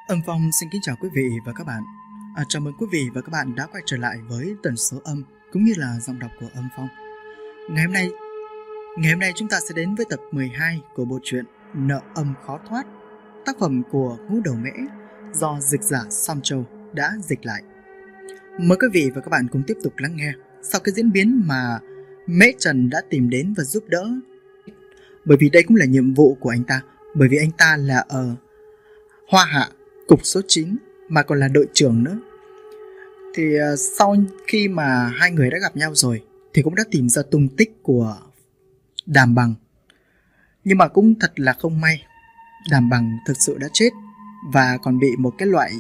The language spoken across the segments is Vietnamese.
Âm Phong xin kính chào quý vị và các bạn. Chào mừng quý vị và các bạn đã quay trở lại với tần số âm cũng như là giọng đọc của Âm Phong. Ngày hôm nay chúng ta sẽ đến với tập 12 của bộ truyện Nợ Âm Khó Thoát, tác phẩm của Ngũ Đầu Mễ do dịch giả Sam Châu đã dịch lại. Mời quý vị và các bạn cùng tiếp tục lắng nghe sau cái diễn biến mà Mễ Trần đã tìm đến và giúp đỡ. Bởi vì đây cũng là nhiệm vụ của anh ta, bởi vì anh ta là ở Hoa Hạ cục số 9 mà còn là đội trưởng nữa. Thì sau khi mà hai người đã gặp nhau rồi thì cũng đã tìm ra tung tích của Đàm Bằng. Nhưng mà cũng thật là không may, Đàm Bằng thực sự đã chết và còn bị một cái loại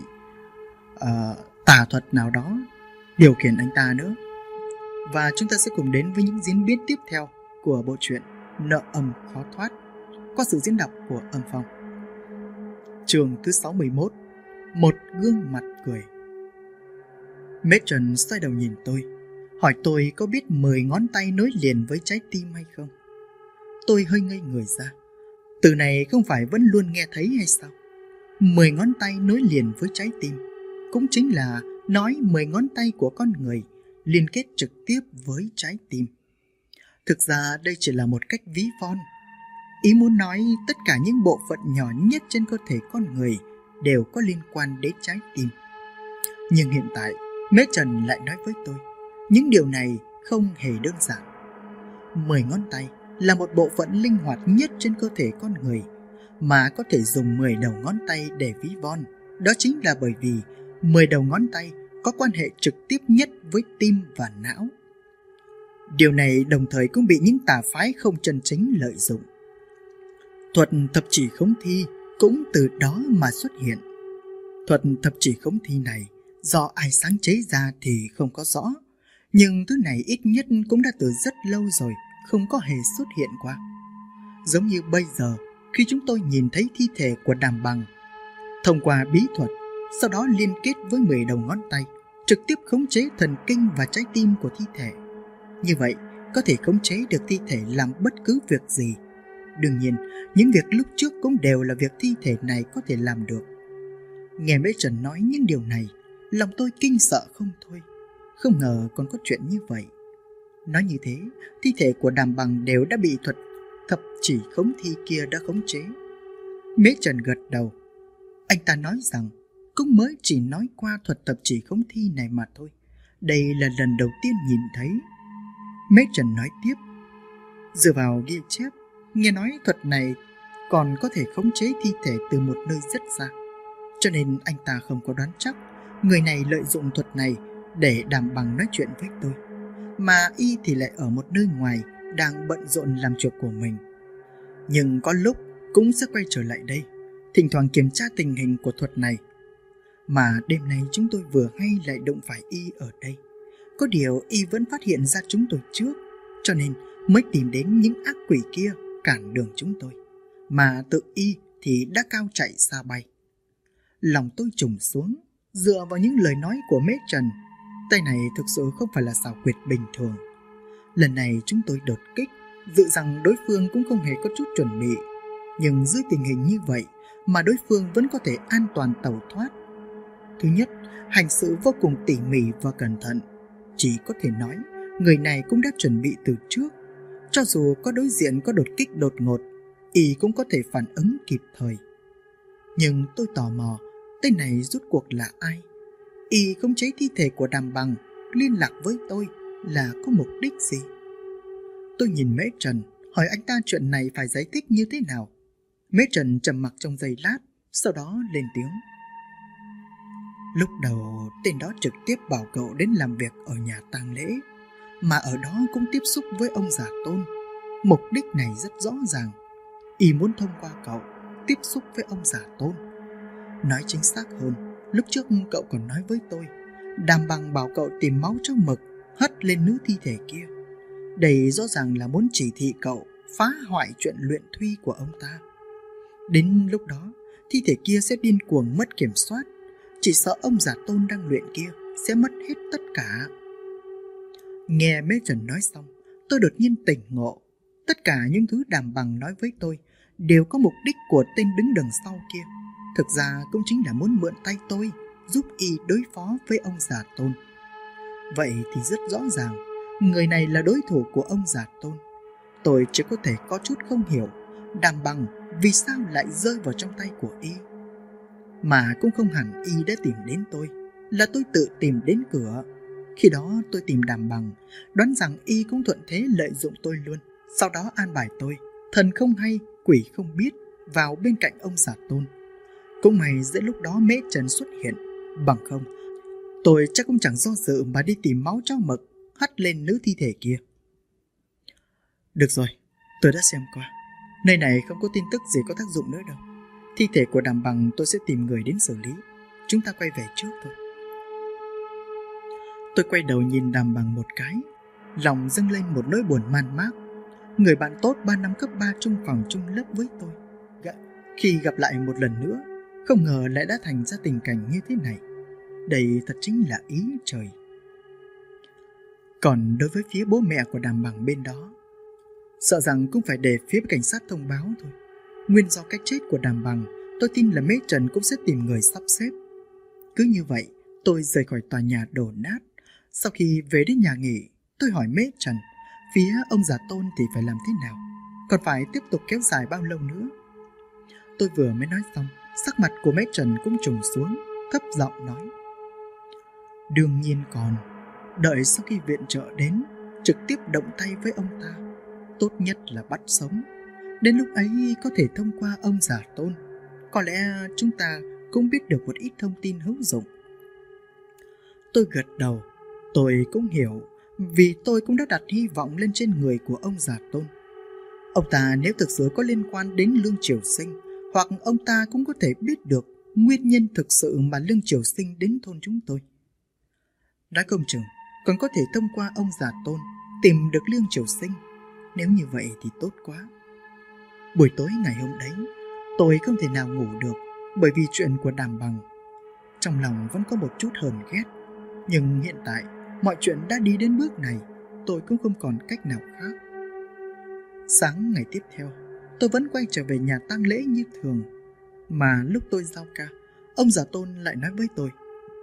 tà thuật nào đó điều khiển anh ta nữa. Và chúng ta sẽ cùng đến với những diễn biến tiếp theo của bộ truyện Nợ Âm Khó Thoát qua sự diễn đọc của Âm Phong. Chương thứ 61, một gương mặt cười. Mễ Trần xoay đầu nhìn tôi, hỏi tôi có biết 10 ngón tay nối liền với trái tim hay không. Tôi hơi ngây người ra. Từ này không phải vẫn luôn nghe thấy hay sao? 10 ngón tay nối liền với trái tim cũng chính là nói 10 ngón tay của con người liên kết trực tiếp với trái tim. Thực ra đây chỉ là một cách ví von. Ý muốn nói tất cả những bộ phận nhỏ nhất trên cơ thể con người đều có liên quan đến trái tim. Nhưng hiện tại, Mễ Trần lại nói với tôi, những điều này không hề đơn giản. 10 ngón tay là một bộ phận linh hoạt nhất trên cơ thể con người, mà có thể dùng 10 đầu ngón tay để ví von. Đó chính là bởi vì 10 đầu ngón tay có quan hệ trực tiếp nhất với tim và não. Điều này đồng thời cũng bị những tà phái không chân chính lợi dụng. Thuật thập chỉ khống thi cũng từ đó mà xuất hiện. Thuật thập chỉ khống thi này do ai sáng chế ra thì không có rõ, nhưng thứ này ít nhất cũng đã từ rất lâu rồi không có hề xuất hiện qua. Giống như bây giờ khi chúng tôi nhìn thấy thi thể của Đàm Bằng, thông qua bí thuật, sau đó liên kết với 10 đầu ngón tay, trực tiếp khống chế thần kinh và trái tim của thi thể. Như vậy có thể khống chế được thi thể làm bất cứ việc gì. Đương nhiên, những việc lúc trước cũng đều là việc thi thể này có thể làm được. Nghe Mễ Trần nói những điều này, lòng tôi kinh sợ không thôi. Không ngờ còn có chuyện như vậy. Nói như thế, thi thể của Đàm Bằng đều đã bị thuật thập chỉ khống thi kia đã khống chế. Mễ Trần gật đầu. Anh ta nói rằng cũng mới chỉ nói qua thuật thập chỉ khống thi này mà thôi. Đây là lần đầu tiên nhìn thấy. Mễ Trần nói tiếp, dựa vào ghi chép, nghe nói thuật này còn có thể khống chế thi thể từ một nơi rất xa. Cho nên anh ta không có đoán chắc người này lợi dụng thuật này để Đàm Bằng nói chuyện với tôi, mà y thì lại ở một nơi ngoài đang bận rộn làm chuyện của mình. Nhưng có lúc cũng sẽ quay trở lại đây, thỉnh thoảng kiểm tra tình hình của thuật này. Mà đêm nay chúng tôi vừa hay lại đụng phải y ở đây. Có điều y vẫn phát hiện ra chúng tôi trước, cho nên mới tìm đến những ác quỷ kia cản đường chúng tôi, mà tự y thì đã cao chạy xa bay. Lòng tôi trùng xuống, dựa vào những lời nói của Mễ Trần. Tay này thực sự không phải là xảo quyệt bình thường. Lần này chúng tôi đột kích, dự rằng đối phương cũng không hề có chút chuẩn bị. Nhưng dưới tình hình như vậy mà đối phương vẫn có thể an toàn tẩu thoát. Thứ nhất, hành sự vô cùng tỉ mỉ và cẩn thận. Chỉ có thể nói, người này cũng đã chuẩn bị từ trước. Cho dù có đối diện có đột kích đột ngột, y cũng có thể phản ứng kịp thời. Nhưng tôi tò mò, tên này rốt cuộc là ai? Y khống chế thi thể của Đàm Bằng, liên lạc với tôi là có mục đích gì? Tôi nhìn Mễ Trần, hỏi anh ta chuyện này phải giải thích như thế nào. Mễ Trần trầm mặc trong giây lát, sau đó lên tiếng. Lúc đầu tên đó trực tiếp bảo cậu đến làm việc ở nhà tang lễ, mà ở đó cũng tiếp xúc với ông Giả Tôn. Mục đích này rất rõ ràng, y muốn thông qua cậu tiếp xúc với ông Giả Tôn. Nói chính xác hơn, lúc trước cậu còn nói với tôi, Đàm Bằng bảo cậu tìm máu trong mực hất lên nữ thi thể kia. Đây rõ ràng là muốn chỉ thị cậu phá hoại chuyện luyện thuy của ông ta. Đến lúc đó, thi thể kia sẽ điên cuồng mất kiểm soát, chỉ sợ ông Giả Tôn đang luyện kia sẽ mất hết tất cả. Nghe Mễ Trần nói xong, tôi đột nhiên tỉnh ngộ. Tất cả những thứ Đàm Bằng nói với tôi đều có mục đích của tên đứng đằng sau kia. thực ra cũng chính là muốn mượn tay tôi giúp y đối phó với ông già Tôn. Vậy thì rất rõ ràng, người này là đối thủ của ông già Tôn. Tôi chỉ có thể có chút không hiểu Đàm Bằng vì sao lại rơi vào trong tay của y. Mà cũng không hẳn y đã tìm đến tôi, là tôi tự tìm đến cửa. Khi đó tôi tìm Đàm Bằng, đoán rằng y cũng thuận thế lợi dụng tôi luôn. Sau đó an bài tôi, thần không hay, quỷ không biết, vào bên cạnh ông già Tôn. Cũng may giữa lúc đó Mễ Trần xuất hiện, bằng không tôi chắc cũng chẳng do dự mà đi tìm máu chó mực hắt lên nữ thi thể kia. Được rồi, tôi đã xem qua. Nơi này không có tin tức gì có tác dụng nữa đâu. Thi thể của Đàm Bằng tôi sẽ tìm người đến xử lý. Chúng ta quay về trước thôi. Tôi quay đầu nhìn Đàm Bằng một cái, lòng dâng lên một nỗi buồn man mác. Người bạn tốt 3 năm cấp 3 chung phòng chung lớp với tôi, khi gặp lại một lần nữa, không ngờ lại đã thành ra tình cảnh như thế này. Đây thật chính là ý trời. Còn đối với phía bố mẹ của Đàm Bằng bên đó, sợ rằng cũng phải để phía cảnh sát thông báo thôi. Nguyên do cái chết của Đàm Bằng, tôi tin là Mễ Trần cũng sẽ tìm người sắp xếp. Cứ như vậy, tôi rời khỏi tòa nhà đổ nát. Sau khi về đến nhà nghỉ, tôi hỏi Mễ Trần, phía ông già Tôn thì phải làm thế nào? Còn phải tiếp tục kéo dài bao lâu nữa? Tôi vừa mới nói xong, sắc mặt của Mễ Trần cũng trùng xuống, thấp giọng nói: Đương nhiên còn, đợi sau khi viện trợ đến, trực tiếp động tay với ông ta. Tốt nhất là bắt sống. Đến lúc ấy có thể thông qua ông già Tôn, có lẽ chúng ta cũng biết được một ít thông tin hữu dụng. Tôi gật đầu. Tôi cũng hiểu, vì tôi cũng đã đặt hy vọng lên trên người của ông già Tôn. Ông ta nếu thực sự có liên quan đến Lương Triều Sinh, hoặc ông ta cũng có thể biết được nguyên nhân thực sự mà Lương Triều Sinh đến thôn chúng tôi. Nói không chừng còn có thể thông qua ông già Tôn tìm được Lương Triều Sinh. Nếu như vậy thì tốt quá. Buổi tối ngày hôm đấy, tôi không thể nào ngủ được bởi vì chuyện của Đàm Bằng. Trong lòng vẫn có một chút hờn ghét, nhưng hiện tại mọi chuyện đã đi đến bước này, tôi cũng không còn cách nào khác. Sáng ngày tiếp theo, tôi vẫn quay trở về nhà tang lễ như thường. Mà lúc tôi giao ca, ông già Tôn lại nói với tôi: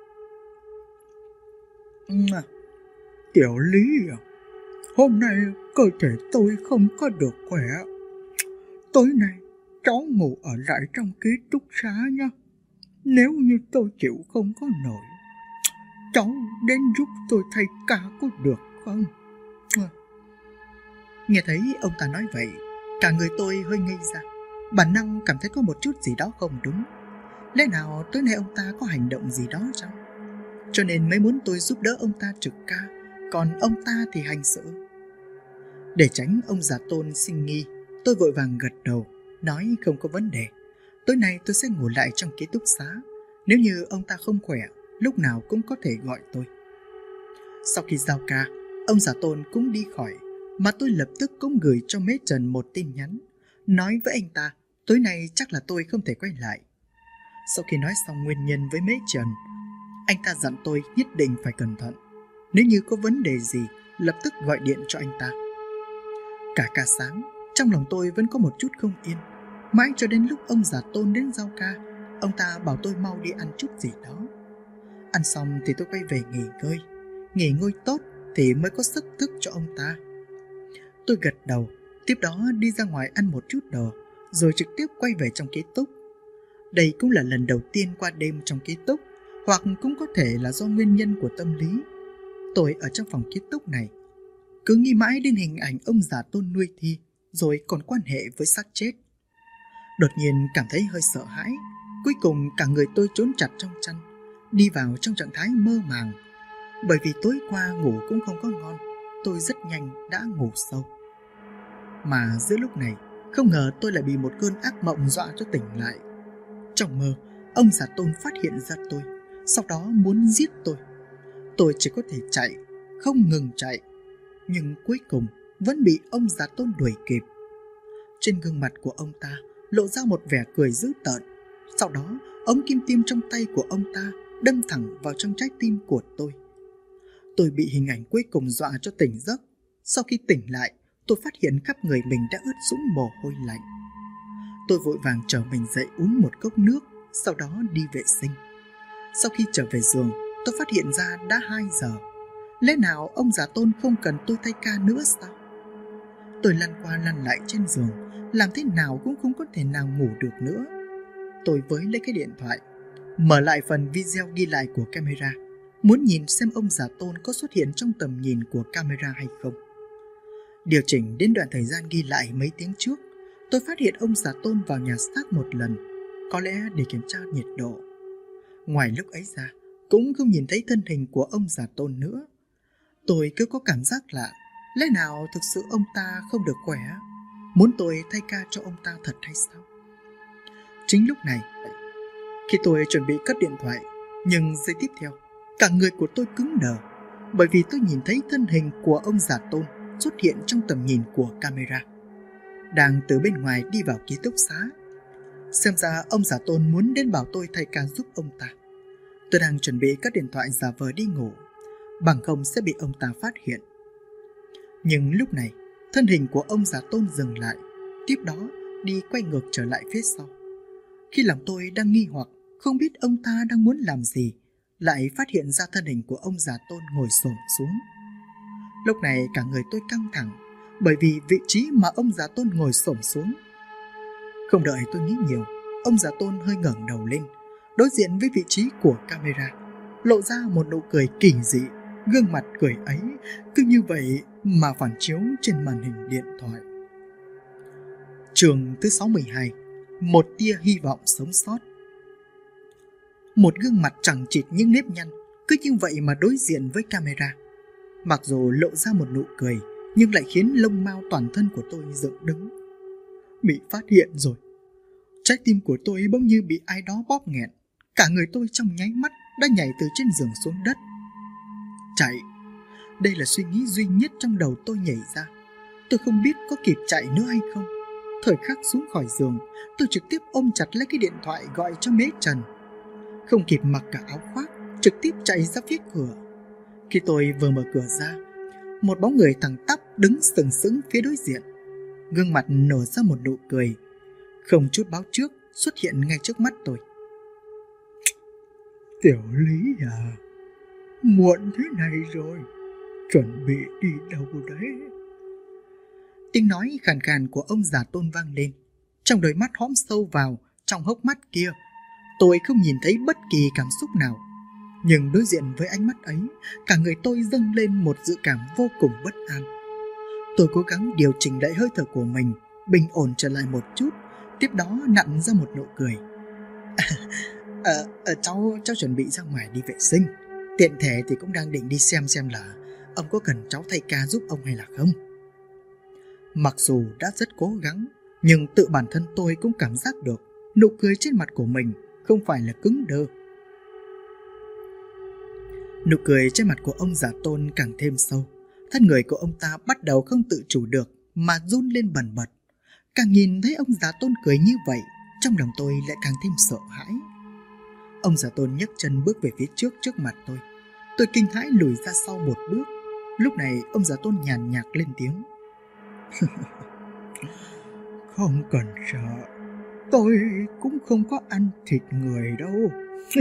Tiểu Lý à, hôm nay cơ thể tôi không có được khỏe. Tối nay cháu ngủ ở lại trong ký túc xá nhé. Nếu như tôi chịu không có nổi, cháu đến giúp tôi thay ca có được không? Nghe thấy ông ta nói vậy, cả người tôi hơi ngây ra. Bản năng cảm thấy có một chút gì đó không đúng. Lẽ nào tối nay ông ta có hành động gì đó chăng? Cho nên mới muốn tôi giúp đỡ ông ta trực ca, còn ông ta thì hành sự. Để tránh ông già Tôn sinh nghi, tôi vội vàng gật đầu, nói không có vấn đề. Tối nay tôi sẽ ngủ lại trong ký túc xá. Nếu như ông ta không khỏe, lúc nào cũng có thể gọi tôi. Sau khi giao ca, ông già Tôn cũng đi khỏi, mà tôi lập tức cũng gửi cho Mễ Trần một tin nhắn, nói với anh ta tối nay chắc là tôi không thể quay lại. Sau khi nói xong nguyên nhân với Mễ Trần, anh ta dặn tôi nhất định phải cẩn thận. Nếu như có vấn đề gì, lập tức gọi điện cho anh ta. Cả ca sáng, trong lòng tôi vẫn có một chút không yên. Mãi cho đến lúc ông già Tôn đến giao ca, ông ta bảo tôi mau đi ăn chút gì đó. Ăn xong thì tôi quay về nghỉ ngơi. Nghỉ ngơi tốt thì mới có sức thức cho ông ta. Tôi gật đầu, tiếp đó đi ra ngoài ăn một chút đồ, rồi trực tiếp quay về trong ký túc. Đây cũng là lần đầu tiên qua đêm trong ký túc, hoặc cũng có thể là do nguyên nhân của tâm lý. Tôi ở trong phòng ký túc này, cứ nghĩ mãi đến hình ảnh ông già Tôn nuôi thi, rồi còn quan hệ với xác chết. Đột nhiên cảm thấy hơi sợ hãi. Cuối cùng cả người tôi trốn chặt trong chăn, đi vào trong trạng thái mơ màng. Bởi vì tối qua ngủ cũng không có ngon, tôi rất nhanh đã ngủ sâu. Mà giữa lúc này, không ngờ tôi lại bị một cơn ác mộng dọa cho tỉnh lại. Trong mơ, ông già Tôn phát hiện ra tôi, sau đó muốn giết tôi. Tôi chỉ có thể chạy, không ngừng chạy, nhưng cuối cùng vẫn bị ông già Tôn đuổi kịp. Trên gương mặt của ông ta lộ ra một vẻ cười dữ tợn. Sau đó, ống kim tiêm trong tay của ông ta đâm thẳng vào trong trái tim của tôi. Tôi bị hình ảnh cuối cùng dọa cho tỉnh giấc. Sau khi tỉnh lại, tôi phát hiện khắp người mình đã ướt sũng mồ hôi lạnh. Tôi vội vàng trở mình dậy uống một cốc nước, sau đó đi vệ sinh. Sau khi trở về giường, tôi phát hiện ra đã 2 giờ. Lẽ nào ông già Tôn không cần tôi thay ca nữa sao? Tôi lăn qua lăn lại trên giường, làm thế nào cũng không có thể nào ngủ được nữa. Tôi với lấy cái điện thoại, mở lại phần video ghi lại của camera, muốn nhìn xem ông già Tôn có xuất hiện trong tầm nhìn của camera hay không. Điều chỉnh đến đoạn thời gian ghi lại mấy tiếng trước, tôi phát hiện ông già Tôn vào nhà xác một lần, có lẽ để kiểm tra nhiệt độ. Ngoài lúc ấy ra, cũng không nhìn thấy thân hình của ông già Tôn nữa. Tôi cứ có cảm giác lạ, lẽ nào thực sự ông ta không được khỏe, muốn tôi thay ca cho ông ta thật hay sao? Chính lúc này, khi tôi chuẩn bị cất điện thoại, nhưng giây tiếp theo, cả người của tôi cứng đờ, bởi vì tôi nhìn thấy thân hình của ông già Tôn xuất hiện trong tầm nhìn của camera, đang từ bên ngoài đi vào ký túc xá. Xem ra ông già Tôn muốn đến bảo tôi thay ca giúp ông ta. Tôi đang chuẩn bị cất điện thoại giả vờ đi ngủ, bằng không sẽ bị ông ta phát hiện. Nhưng lúc này, thân hình của ông già Tôn dừng lại, tiếp đó đi quay ngược trở lại phía sau. Khi lòng tôi đang nghi hoặc không biết ông ta đang muốn làm gì, lại phát hiện ra thân hình của ông già Tôn ngồi xổm xuống. Lúc này cả người tôi căng thẳng, bởi vì vị trí mà ông già Tôn ngồi xổm xuống. Không đợi tôi nghĩ nhiều, ông già Tôn hơi ngẩng đầu lên, đối diện với vị trí của camera, lộ ra một nụ cười kỳ dị. Gương mặt cười ấy cứ như vậy mà phản chiếu trên màn hình điện thoại. Chương thứ 62, một tia hy vọng sống sót. Một gương mặt chẳng chịt những nếp nhăn cứ như vậy mà đối diện với camera. Mặc dù lộ ra một nụ cười, nhưng lại khiến lông mao toàn thân của tôi dựng đứng. Bị phát hiện rồi. Trái tim của tôi bỗng như bị ai đó bóp nghẹn. Cả người tôi trong nháy mắt đã nhảy từ trên giường xuống đất. Chạy. Đây là suy nghĩ duy nhất trong đầu tôi nhảy ra. Tôi không biết có kịp chạy nữa hay không. Thời khắc xuống khỏi giường, tôi trực tiếp ôm chặt lấy cái điện thoại gọi cho Mễ Trần. Không kịp mặc cả áo khoác, trực tiếp chạy ra phía cửa. Khi tôi vừa mở cửa ra, một bóng người thẳng tắp đứng sừng sững phía đối diện. Gương mặt nở ra một nụ cười, không chút báo trước xuất hiện ngay trước mắt tôi. Tiểu Lý à, muộn thế này rồi, chuẩn bị đi đâu đấy? Tiếng nói khàn khàn của ông già Tôn vang lên. Trong đôi mắt hõm sâu vào trong hốc mắt kia, tôi không nhìn thấy bất kỳ cảm xúc nào. Nhưng đối diện với ánh mắt ấy, cả người tôi dâng lên một dự cảm vô cùng bất an. Tôi cố gắng điều chỉnh lại hơi thở của mình, bình ổn trở lại một chút, tiếp đó nặn ra một nụ cười. Cháu chuẩn bị ra ngoài đi vệ sinh. Tiện thể thì cũng đang định đi xem là ông có cần cháu thay ca giúp ông hay là không. Mặc dù đã rất cố gắng, nhưng tự bản thân tôi cũng cảm giác được nụ cười trên mặt của mình không phải là cứng đơ. Nụ cười trên mặt của ông già Tôn càng thêm sâu. Thân người của ông ta bắt đầu không tự chủ được mà run lên bần bật. Càng nhìn thấy ông già Tôn cười như vậy, trong lòng tôi lại càng thêm sợ hãi. Ông già Tôn nhấc chân bước về phía trước mặt tôi. Tôi kinh hãi lùi ra sau một bước. Lúc này ông già Tôn nhàn nhạt lên tiếng. Không cần sợ, tôi cũng không có ăn thịt người đâu.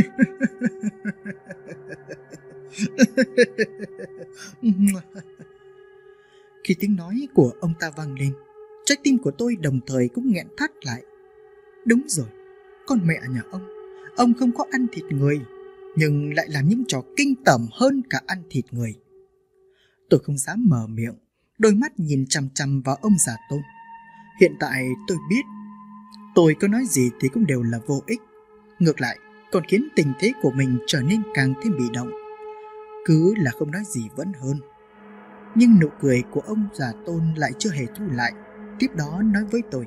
Khi tiếng nói của ông ta vang lên, trái tim của tôi đồng thời cũng nghẹn thắt lại. Đúng rồi, con mẹ nhà ông không có ăn thịt người, nhưng lại làm những trò kinh tởm hơn cả ăn thịt người. Tôi không dám mở miệng, đôi mắt nhìn chằm chằm vào ông già Tôn. Hiện tại tôi biết, tôi có nói gì thì cũng đều là vô ích. Ngược lại, còn khiến tình thế của mình trở nên càng thêm bị động. Cứ là không nói gì vẫn hơn. Nhưng nụ cười của ông già Tôn lại chưa hề thu lại. Tiếp đó nói với tôi.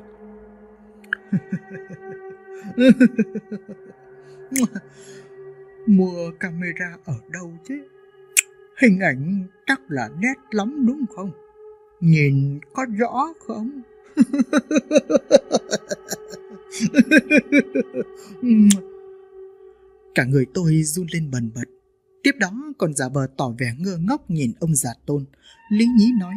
Mua camera ở đâu chứ? Hình ảnh chắc là nét lắm đúng không? Nhìn có rõ không? Cả người tôi run lên bần bật. Tiếp đó còn giả vờ tỏ vẻ ngơ ngốc nhìn ông già Tôn, lý nhí nói.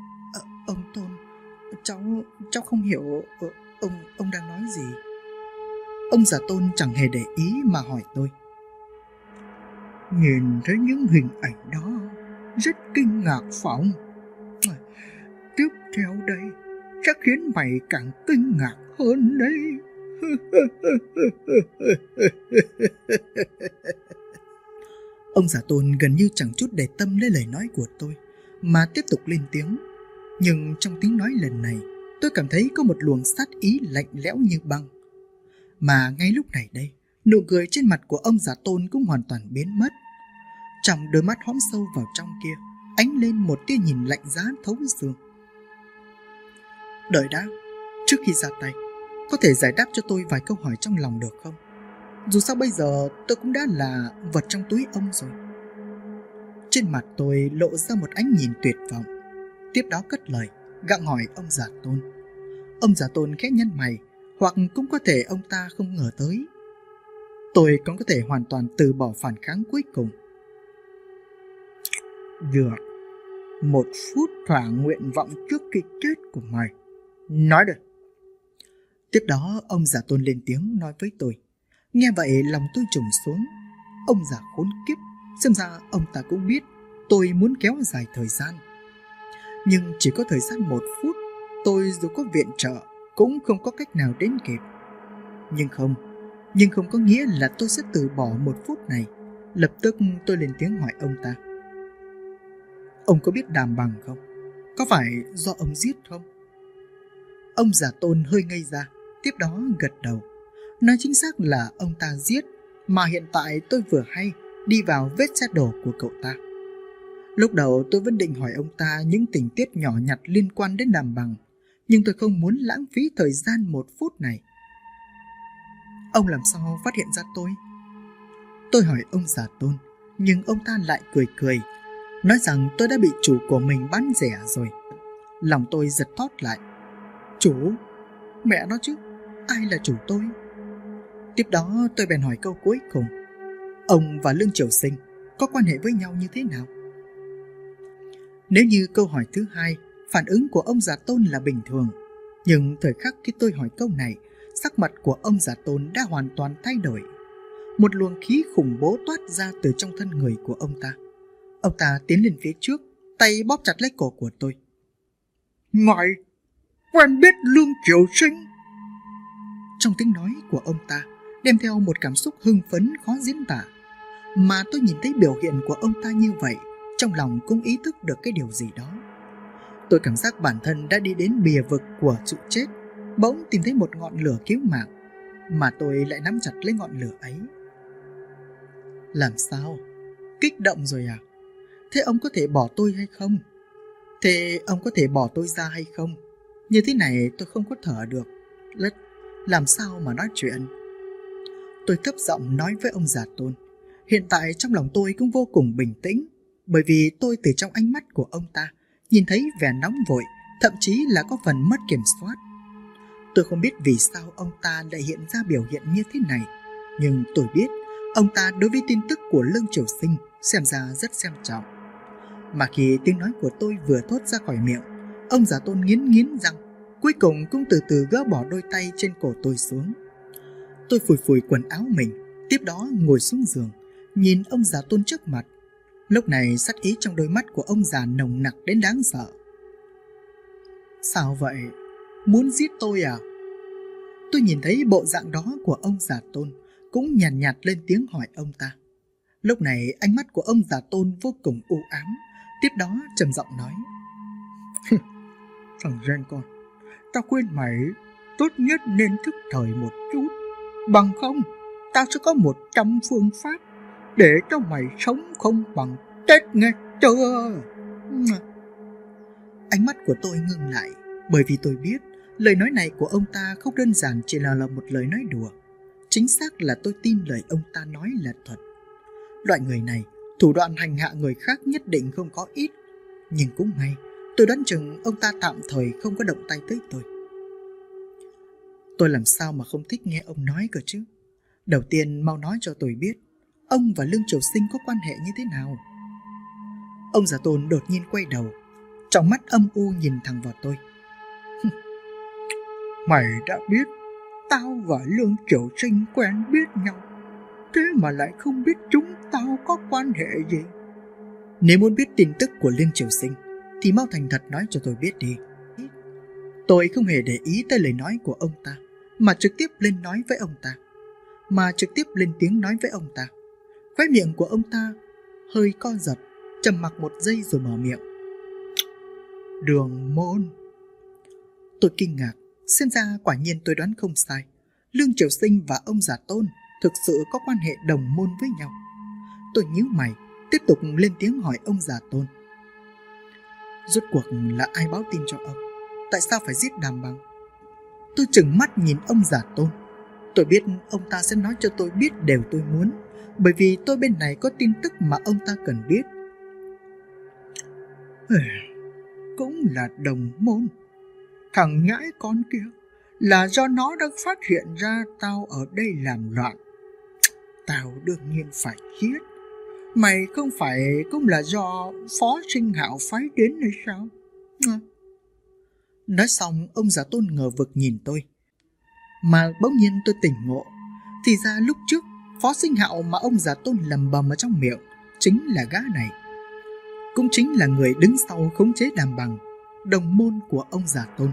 Ông Tôn, cháu không hiểu ông đang nói gì. Ông già Tôn chẳng hề để ý mà hỏi tôi. Nhìn thấy những hình ảnh đó rất kinh ngạc phải không? Tiếp theo đây sẽ khiến mày càng kinh ngạc hơn đấy. Ông già Tôn gần như chẳng chút để tâm đến lời nói của tôi mà tiếp tục lên tiếng. Nhưng trong tiếng nói lần này, tôi cảm thấy có một luồng sát ý lạnh lẽo như băng. Mà ngay lúc này đây, nụ cười trên mặt của ông già Tôn cũng hoàn toàn biến mất. Trong đôi mắt hõm sâu vào trong kia, ánh lên một tia nhìn lạnh giá thấu xương. Đợi đã, trước khi ra tay, có thể giải đáp cho tôi vài câu hỏi trong lòng được không? Dù sao bây giờ tôi cũng đã là vật trong túi ông rồi. Trên mặt tôi lộ ra một ánh nhìn tuyệt vọng. Tiếp đó cất lời, gặng hỏi ông già Tôn. Ông già Tôn khẽ nhăn mày, hoặc cũng có thể ông ta không ngờ tới tôi cũng có thể hoàn toàn từ bỏ phản kháng cuối cùng. Được, 1 phút thỏa nguyện vọng trước khi chết của mày. Nói được. Tiếp đó ông già Tôn lên tiếng nói với tôi. Nghe vậy lòng tôi trùng xuống. Ông già khốn kiếp, xem ra ông ta cũng biết tôi muốn kéo dài thời gian. Nhưng chỉ có thời gian 1 phút, tôi dù có viện trợ cũng không có cách nào đến kịp. Nhưng không có nghĩa là tôi sẽ từ bỏ 1 phút này. Lập tức tôi lên tiếng hỏi ông ta. Ông có biết Đàm Bằng không? Có phải do ông giết không? Ông già Tôn hơi ngây ra, tiếp đó gật đầu. Nói chính xác là ông ta giết, mà hiện tại tôi vừa hay đi vào vết xe đổ của cậu ta. Lúc đầu tôi vẫn định hỏi ông ta những tình tiết nhỏ nhặt liên quan đến Đàm Bằng, nhưng tôi không muốn lãng phí thời gian 1 phút này. Ông làm sao phát hiện ra tôi? Tôi hỏi ông già Tôn, nhưng ông ta lại cười, nói rằng tôi đã bị chủ của mình bán rẻ rồi. Lòng tôi giật thót lại. Chủ? Mẹ nó chứ, ai là chủ tôi? Tiếp đó tôi bèn hỏi câu cuối cùng. Ông và Lương Triều Sinh có quan hệ với nhau như thế nào? Nếu như câu hỏi thứ hai, phản ứng của ông già Tôn là bình thường, nhưng thời khắc khi tôi hỏi câu này, sắc mặt của ông già Tôn đã hoàn toàn thay đổi. Một luồng khí khủng bố toát ra từ trong thân người của ông ta. Ông ta tiến lên phía trước, tay bóp chặt lấy cổ của tôi. Ngài quen biết Lương Triều Sinh? Trong tiếng nói của ông ta đem theo một cảm xúc hưng phấn khó diễn tả. Mà tôi nhìn thấy biểu hiện của ông ta như vậy, trong lòng cũng ý thức được cái điều gì đó. Tôi cảm giác bản thân đã đi đến bìa vực của sự chết, bỗng tìm thấy một ngọn lửa cứu mạng, mà tôi lại nắm chặt lấy ngọn lửa ấy. Làm sao? Kích động rồi à? Thế ông có thể bỏ tôi hay không? Thế ông có thể bỏ tôi ra hay không? Như thế này tôi không có thở được. Làm sao mà nói chuyện? Tôi thấp giọng nói với ông già Tôn. Hiện tại trong lòng tôi cũng vô cùng bình tĩnh, bởi vì tôi từ trong ánh mắt của ông ta nhìn thấy vẻ nóng vội, thậm chí là có phần mất kiểm soát. Tôi không biết vì sao ông ta lại hiện ra biểu hiện như thế này, nhưng tôi biết ông ta đối với tin tức của Lương Triều Sinh xem ra rất xem trọng. Mà khi tiếng nói của tôi vừa thốt ra khỏi miệng, ông già Tôn nghiến răng, cuối cùng cũng từ từ gỡ bỏ đôi tay trên cổ tôi xuống. Tôi phủi quần áo mình, tiếp đó ngồi xuống giường, nhìn ông già Tôn trước mặt. Lúc này sát ý trong đôi mắt của ông già nồng nặc đến đáng sợ. Sao vậy? Muốn giết tôi à? Tôi nhìn thấy bộ dạng đó của ông già Tôn, cũng nhàn nhạt lên tiếng hỏi ông ta. Lúc này ánh mắt của ông già Tôn vô cùng u ám, tiếp đó trầm giọng nói. Thằng Ren con, tao khuyên mày tốt nhất nên thức thời một chút, bằng không tao sẽ có 100 phương pháp để cho mày sống không bằng chết, nghe chưa? Ánh mắt của tôi ngưng lại, bởi vì tôi biết lời nói này của ông ta không đơn giản chỉ là một lời nói đùa. Chính xác là tôi tin lời ông ta nói là thật. Loại người này, thủ đoạn hành hạ người khác nhất định không có ít. Nhưng cũng may, tôi đoán chừng ông ta tạm thời không có động tay tới tôi. Tôi làm sao mà không thích nghe ông nói cơ chứ? Đầu tiên mau nói cho tôi biết, ông và Lương Triều Sinh có quan hệ như thế nào? Ông già Tôn đột nhiên quay đầu, trong mắt âm u nhìn thẳng vào tôi. Mày đã biết tao và Lương Triều Sinh quen biết nhau, thế mà lại không biết chúng tao có quan hệ gì. Nếu muốn biết tin tức của Lương Triều Sinh thì mau thành thật nói cho tôi biết đi. Tôi không hề để ý tới lời nói của ông ta, mà trực tiếp lên tiếng nói với ông ta. Khóe miệng của ông ta hơi co giật, trầm mặc một giây rồi mở miệng. Đường Môn. Tôi kinh ngạc, xem ra quả nhiên tôi đoán không sai. Lương Triều Sinh và ông Giả Tôn thực sự có quan hệ đồng môn với nhau. Tôi nhíu mày, tiếp tục lên tiếng hỏi ông Giả Tôn. Rốt cuộc là ai báo tin cho ông? Tại sao phải giết Đàm Bằng? Tôi trừng mắt nhìn ông Giả Tôn. Tôi biết ông ta sẽ nói cho tôi biết điều tôi muốn, bởi vì tôi bên này có tin tức mà ông ta cần biết. Cũng là đồng môn. Thằng nhãi con kia là do nó đã phát hiện ra tao ở đây làm loạn. Tao đương nhiên phải giết. Mày không phải cũng là do Phó Sinh Hạo phái đến hay sao? Nói xong, ông Giả Tôn ngờ vực nhìn tôi. Mà bỗng nhiên tôi tỉnh ngộ. Thì ra lúc trước Phó Sinh Hạo mà ông Giả Tôn lầm bầm ở trong miệng chính là gã này. Cũng chính là người đứng sau khống chế Đàm Bằng, đồng môn của ông Giả Tôn.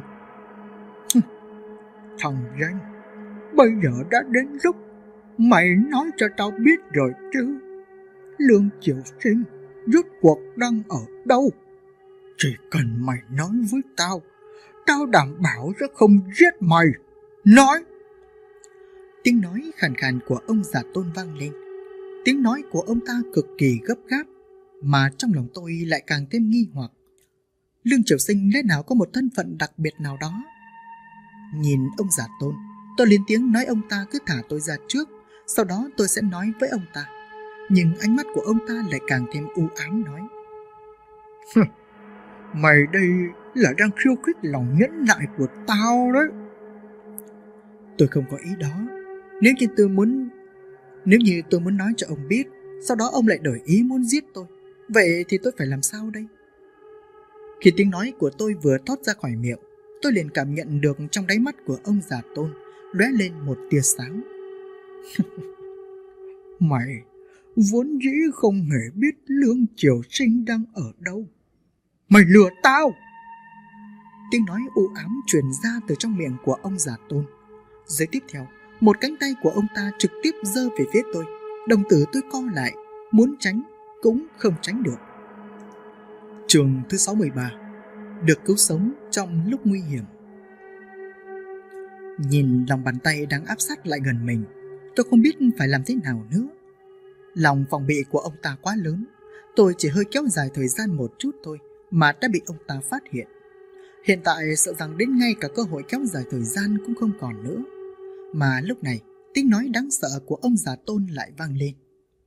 Thằng danh, bây giờ đã đến lúc mày nói cho tao biết rồi chứ. Lương Triều Sinh rốt cuộc đang ở đâu? Chỉ cần mày nói với tao, tao đảm bảo sẽ không giết mày. Nói! Tiếng nói khàn khàn của ông Giả Tôn vang lên. Tiếng nói của ông ta cực kỳ gấp gáp, mà trong lòng tôi lại càng thêm nghi hoặc. Lương Triều Sinh lẽ nào có một thân phận đặc biệt nào đó? Nhìn ông Giả Tôn, tôi lên tiếng nói ông ta cứ thả tôi ra trước, sau đó tôi sẽ nói với ông ta. Nhưng ánh mắt của ông ta lại càng thêm u ám nói. Mày đây là đang khiêu khích lòng nhẫn nại của tao đấy. Tôi không có ý đó. Nếu như tôi muốn nói cho ông biết, sau đó ông lại đổi ý muốn giết tôi, vậy thì tôi phải làm sao đây? Khi tiếng nói của tôi vừa thoát ra khỏi miệng, tôi liền cảm nhận được trong đáy mắt của ông Giả Tôn lóe lên một tia sáng. Mày vốn dĩ không hề biết Lương Triều Sinh đang ở đâu. Mày lừa tao! Tiếng nói u ám truyền ra từ trong miệng của ông Giả Tôn. Giây tiếp theo, một cánh tay của ông ta trực tiếp giơ về phía tôi. Đồng tử tôi co lại, muốn tránh cũng không tránh được. Chương thứ 63. Được cứu sống trong lúc nguy hiểm. Nhìn lòng bàn tay đang áp sát lại gần mình, tôi không biết phải làm thế nào nữa. Lòng phòng bị của ông ta quá lớn, tôi chỉ hơi kéo dài thời gian một chút thôi mà đã bị ông ta phát hiện. Hiện tại sợ rằng đến ngay cả cơ hội kéo dài thời gian cũng không còn nữa. Mà lúc này, tiếng nói đáng sợ của ông Giả Tôn lại vang lên.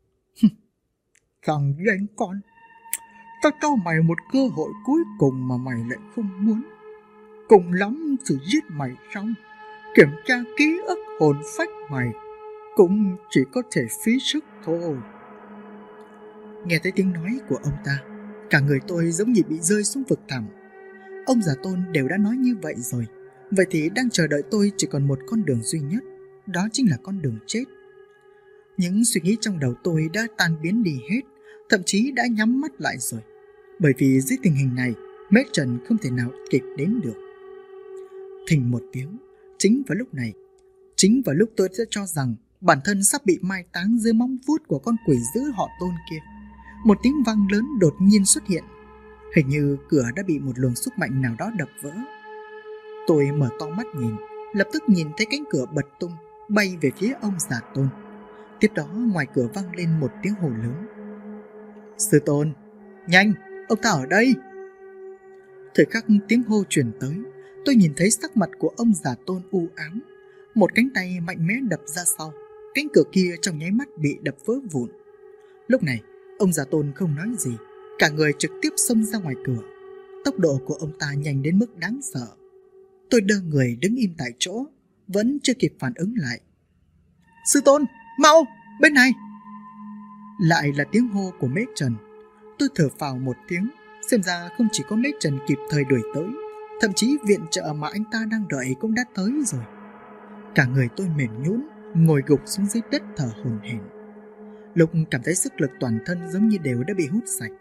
Thằng danh con, tao cho mày một cơ hội cuối cùng mà mày lại không muốn. Cùng lắm thì giết mày xong, kiểm tra ký ức hồn phách mày cũng chỉ có thể phí sức thôi. Nghe thấy tiếng nói của ông ta, cả người tôi giống như bị rơi xuống vực thẳm. Ông Giả Tôn đều đã nói như vậy rồi, vậy thì đang chờ đợi tôi chỉ còn một con đường duy nhất, đó chính là con đường chết. Những suy nghĩ trong đầu tôi đã tan biến đi hết, thậm chí đã nhắm mắt lại rồi, bởi vì dưới tình hình này, Mễ Trần không thể nào kịp đến được. Thình một tiếng, chính vào lúc tôi đã cho rằng bản thân sắp bị mai táng dưới móng vuốt của con quỷ dữ họ Tôn kia, một tiếng vang lớn đột nhiên xuất hiện. Hình như cửa đã bị một luồng sức mạnh nào đó đập vỡ. Tôi mở to mắt nhìn, lập tức nhìn thấy cánh cửa bật tung, bay về phía ông Giả Tôn. Tiếp đó ngoài cửa vang lên một tiếng hô lớn. Sư Tôn, nhanh, ông ta ở đây! Thời khắc tiếng hô truyền tới, tôi nhìn thấy sắc mặt của ông Giả Tôn u ám. Một cánh tay mạnh mẽ đập ra sau, cánh cửa kia trong nháy mắt bị đập vỡ vụn. Lúc này, ông Giả Tôn không nói gì, cả người trực tiếp xông ra ngoài cửa. Tốc độ của ông ta nhanh đến mức đáng sợ. Tôi đơ người đứng im tại chỗ, vẫn chưa kịp phản ứng lại. Sư Tôn, mau, bên này! Lại là tiếng hô của Mễ Trần. Tôi thở phào một tiếng, xem ra không chỉ có Mễ Trần kịp thời đuổi tới, thậm chí viện trợ mà anh ta đang đợi cũng đã tới rồi. Cả người tôi mềm nhũn, ngồi gục xuống dưới đất thở hổn hển. Lúc cảm thấy sức lực toàn thân giống như đều đã bị hút sạch.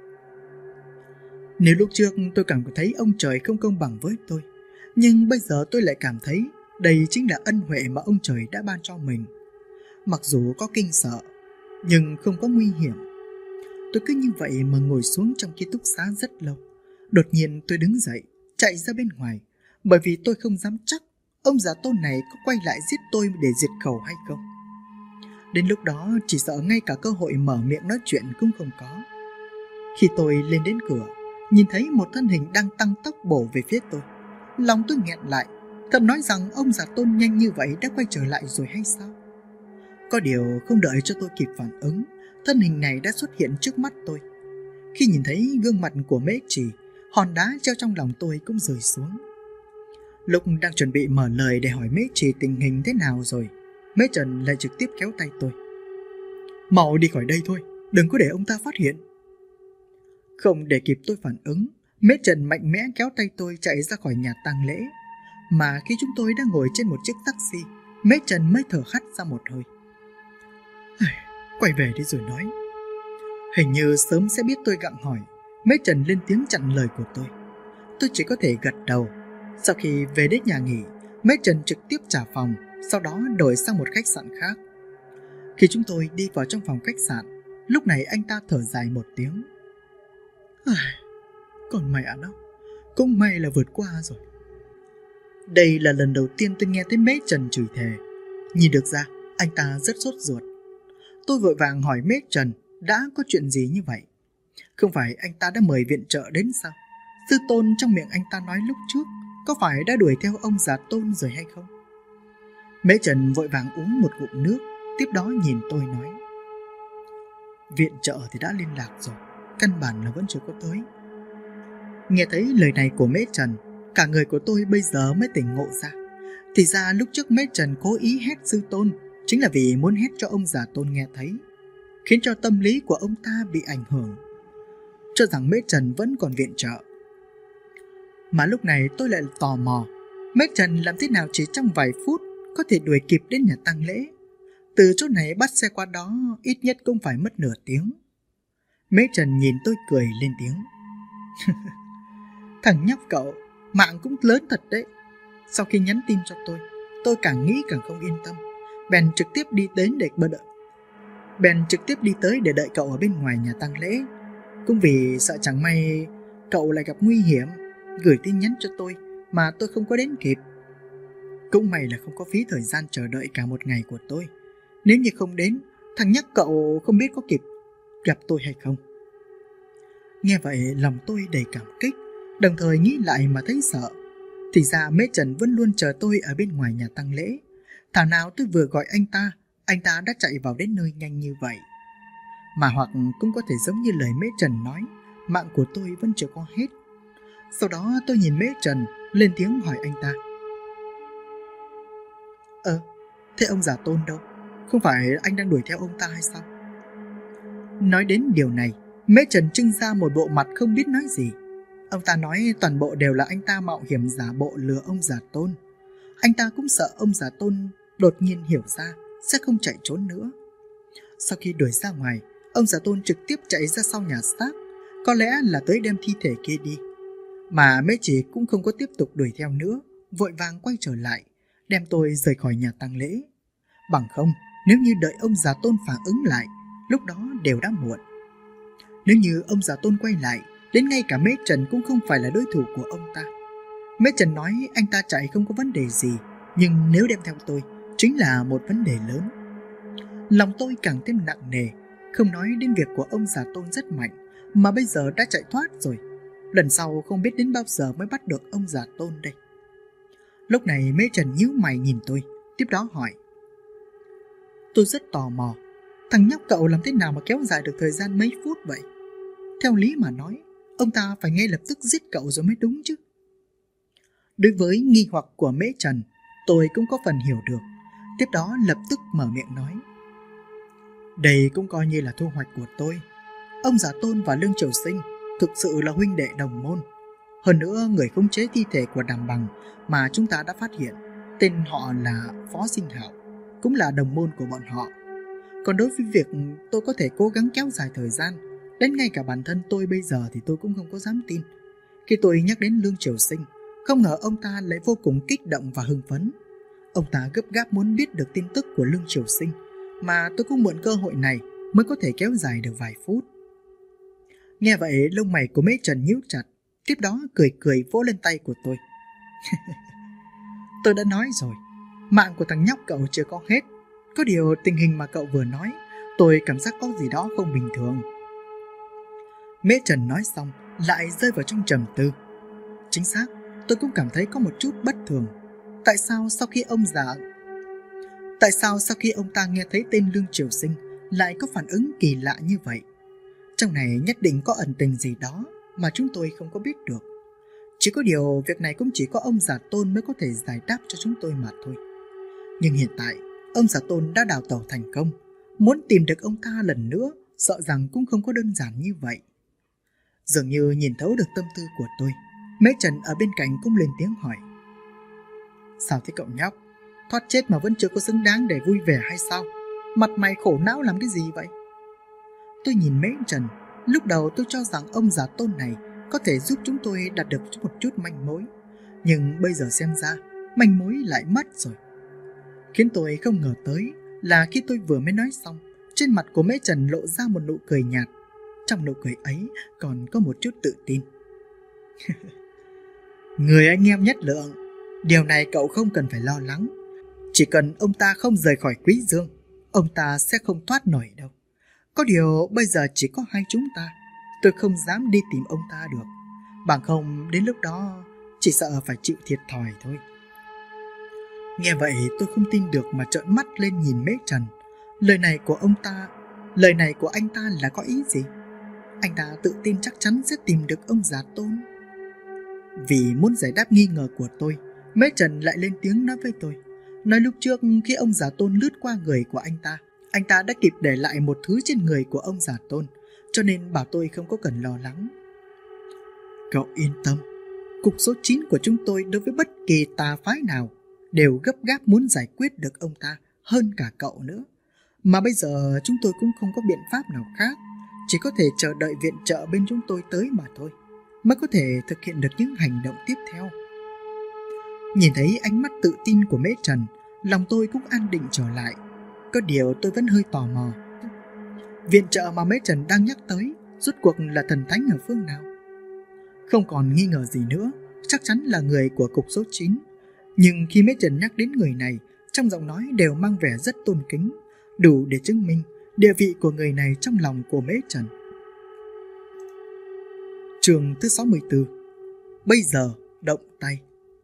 Nếu lúc trước tôi cảm thấy ông trời không công bằng với tôi, nhưng bây giờ tôi lại cảm thấy đây chính là ân huệ mà ông trời đã ban cho mình. Mặc dù có kinh sợ, nhưng không có nguy hiểm. Tôi cứ như vậy mà ngồi xuống trong ký túc xá rất lâu. Đột nhiên tôi đứng dậy, chạy ra bên ngoài, bởi vì tôi không dám chắc ông già Tôn này có quay lại giết tôi để diệt khẩu hay không. Đến lúc đó chỉ sợ ngay cả cơ hội mở miệng nói chuyện cũng không có. Khi tôi lên đến cửa, nhìn thấy một thân hình đang tăng tốc bổ về phía tôi, lòng tôi nghẹn lại, thầm nói rằng ông già Tôn nhanh như vậy đã quay trở lại rồi hay sao? Có điều không đợi cho tôi kịp phản ứng, thân hình này đã xuất hiện trước mắt tôi. Khi nhìn thấy gương mặt của Mễ Trì, hòn đá treo trong lòng tôi cũng rơi xuống. Lúc đang chuẩn bị mở lời để hỏi Mễ Trì tình hình thế nào rồi, Mễ Trần lại trực tiếp kéo tay tôi. Mau đi khỏi đây thôi, đừng có để ông ta phát hiện. Không để kịp tôi phản ứng, Mễ Trần mạnh mẽ kéo tay tôi chạy ra khỏi nhà tang lễ. Mà khi chúng tôi đang ngồi trên một chiếc taxi, Mễ Trần mới thở hắt ra một hơi. Quay về đi rồi nói. Hình như sớm sẽ biết tôi gặng hỏi, Mễ Trần lên tiếng chặn lời của tôi. Tôi chỉ có thể gật đầu. Sau khi về đến nhà nghỉ, Mễ Trần trực tiếp trả phòng, sau đó đổi sang một khách sạn khác. Khi chúng tôi đi vào trong phòng khách sạn, lúc này anh ta thở dài một tiếng. Còn mẹ nó, cũng may là vượt qua rồi. Đây là lần đầu tiên tôi nghe thấy Mễ Trần chửi thề. Nhìn được ra, anh ta rất sốt ruột. Tôi vội vàng hỏi Mễ Trần đã có chuyện gì như vậy. Không phải anh ta đã mời viện trợ đến sao? Sư Tôn trong miệng anh ta nói lúc trước có phải đã đuổi theo ông già Tôn rồi hay không? Mễ Trần vội vàng uống một ngụm nước, tiếp đó nhìn tôi nói. Viện trợ thì đã liên lạc rồi, căn bản là vẫn chưa có tới. Nghe thấy lời này của Mễ Trần, cả người của tôi bây giờ mới tỉnh ngộ ra. Thì ra lúc trước Mễ Trần cố ý hét Sư Tôn chính là vì muốn hét cho ông già Tôn nghe thấy, khiến cho tâm lý của ông ta bị ảnh hưởng, cho rằng Mễ Trần vẫn còn viện trợ. Mà lúc này tôi lại tò mò, Mễ Trần làm thế nào chỉ trong vài phút có thể đuổi kịp đến nhà tang lễ? Từ chỗ này bắt xe qua đó ít nhất cũng phải mất nửa tiếng. Mễ Trần nhìn tôi cười lên tiếng. Thằng nhóc cậu, mạng cũng lớn thật đấy. Sau khi nhắn tin cho tôi càng nghĩ càng không yên tâm. Bèn trực tiếp đi tới để đợi cậu ở bên ngoài nhà tang lễ. Cũng vì sợ chẳng may cậu lại gặp nguy hiểm, gửi tin nhắn cho tôi mà tôi không có đến kịp. Cũng may là không có phí thời gian chờ đợi cả một ngày của tôi. Nếu như không đến, thằng nhóc cậu không biết có kịp gặp tôi hay không. Nghe vậy lòng tôi đầy cảm kích, đồng thời nghĩ lại mà thấy sợ. Thì ra Mễ Trần vẫn luôn chờ tôi ở bên ngoài nhà tang lễ. Thảo nào tôi vừa gọi anh ta đã chạy vào đến nơi nhanh như vậy. Mà hoặc cũng có thể giống như lời Mễ Trần nói, mạng của tôi vẫn chưa có hết. Sau đó tôi nhìn Mễ Trần, lên tiếng hỏi anh ta. Thế ông già Tôn đâu? Không phải anh đang đuổi theo ông ta hay sao? Nói đến điều này, Mễ Trần trưng ra một bộ mặt không biết nói gì. Ông ta nói toàn bộ đều là anh ta mạo hiểm giả bộ lừa ông già Tôn. Anh ta cũng sợ ông già Tôn đột nhiên hiểu ra sẽ không chạy trốn nữa. Sau khi đuổi ra ngoài, ông già Tôn trực tiếp chạy ra sau nhà xác, có lẽ là tới đem thi thể kia đi. Mà Mễ Trì cũng không có tiếp tục đuổi theo nữa, vội vàng quay trở lại, đem tôi rời khỏi nhà tang lễ. Bằng không, nếu như đợi ông già Tôn phản ứng lại, lúc đó đều đã muộn. Nếu như ông già Tôn quay lại, đến ngay cả Mễ Trần cũng không phải là đối thủ của ông ta. Mễ Trần nói anh ta chạy không có vấn đề gì, nhưng nếu đem theo tôi, chính là một vấn đề lớn. Lòng tôi càng thêm nặng nề, không nói đến việc của ông già Tôn rất mạnh, mà bây giờ đã chạy thoát rồi. Lần sau không biết đến bao giờ mới bắt được ông già Tôn đây. Lúc này Mễ Trần nhíu mày nhìn tôi, tiếp đó hỏi. Tôi rất tò mò, thằng nhóc cậu làm thế nào mà kéo dài được thời gian mấy phút vậy? Theo lý mà nói, ông ta phải ngay lập tức giết cậu rồi mới đúng chứ. Đối với nghi hoặc của Mễ Trần, tôi cũng có phần hiểu được. Tiếp đó lập tức mở miệng nói. Đây cũng coi như là thu hoạch của tôi. Ông già Tôn và Lương Triều Sinh thực sự là huynh đệ đồng môn. Hơn nữa người khống chế thi thể của Đàm Bằng mà chúng ta đã phát hiện Tên họ là Phó Sinh Hạo, cũng là đồng môn của bọn họ. Còn đối với việc tôi có thể cố gắng kéo dài thời gian, đến ngay cả bản thân tôi bây giờ thì tôi cũng không có dám tin. Khi tôi nhắc đến Lương Triều Sinh, không ngờ ông ta lại vô cùng kích động và hưng phấn. Ông ta gấp gáp muốn biết được tin tức của Lương Triều Sinh, mà tôi cũng mượn cơ hội này mới có thể kéo dài được vài phút. Nghe vậy, lông mày của Mễ Trần nhíu chặt, tiếp đó cười cười vỗ lên tay của tôi. Tôi đã nói rồi, mạng của thằng nhóc cậu chưa có hết. Có điều tình hình mà cậu vừa nói, tôi cảm giác có gì đó không bình thường. Mễ Trần nói xong, lại rơi vào trong trầm tư. Chính xác, tôi cũng cảm thấy có một chút bất thường. Tại sao sau khi ông ta nghe thấy tên Lương Triều Sinh lại có phản ứng kỳ lạ như vậy? Trong này nhất định có ẩn tình gì đó mà chúng tôi không có biết được. Chỉ có điều việc này cũng chỉ có ông Giả Tôn mới có thể giải đáp cho chúng tôi mà thôi. Nhưng hiện tại, ông Giả Tôn đã đào tẩu thành công. Muốn tìm được ông ta lần nữa, sợ rằng cũng không có đơn giản như vậy. Dường như nhìn thấu được tâm tư của tôi, Mễ Trần ở bên cạnh cũng lên tiếng hỏi. Sao thế cậu nhóc? Thoát chết mà vẫn chưa có xứng đáng để vui vẻ hay sao? Mặt mày khổ não làm cái gì vậy? Tôi nhìn Mễ Trần, lúc đầu tôi cho rằng ông Giả Tôn này có thể giúp chúng tôi đạt được một chút manh mối. Nhưng bây giờ xem ra, manh mối lại mất rồi. Khiến tôi không ngờ tới là khi tôi vừa mới nói xong, trên mặt của Mễ Trần lộ ra một nụ cười nhạt. Trong nụ cười ấy còn có một chút tự tin. Người anh em nhất lượng, điều này cậu không cần phải lo lắng. Chỉ cần ông ta không rời khỏi Quý Dương, ông ta sẽ không thoát nổi đâu. Có điều bây giờ chỉ có hai chúng ta, tôi không dám đi tìm ông ta được. Bằng không đến lúc đó chỉ sợ phải chịu thiệt thòi thôi. Nghe vậy tôi không tin được mà trợn mắt lên nhìn Mễ Trần. Lời này của anh ta là có ý gì? Anh ta tự tin chắc chắn sẽ tìm được ông Giả Tôn. Vì muốn giải đáp nghi ngờ của tôi, Mễ Trần lại lên tiếng nói với tôi. Nói lúc trước khi ông Giả Tôn lướt qua người của anh ta đã kịp để lại một thứ trên người của ông Giả Tôn, cho nên bảo tôi không có cần lo lắng. Cậu yên tâm, cục số 9 của chúng tôi đối với bất kỳ tà phái nào đều gấp gáp muốn giải quyết được ông ta hơn cả cậu nữa. Mà bây giờ chúng tôi cũng không có biện pháp nào khác, chỉ có thể chờ đợi viện trợ bên chúng tôi tới mà thôi, mới có thể thực hiện được những hành động tiếp theo. Nhìn thấy ánh mắt tự tin của Mễ Trần, lòng tôi cũng an định trở lại. Có điều tôi vẫn hơi tò mò. Viện trợ mà Mễ Trần đang nhắc tới rốt cuộc là thần thánh ở phương nào? Không còn nghi ngờ gì nữa, chắc chắn là người của cục số 9. Nhưng khi Mễ Trần nhắc đến người này, trong giọng nói đều mang vẻ rất tôn kính, đủ để chứng minh địa vị của người này trong lòng của Mễ Trần. Chương thứ 64. Bây giờ động tay.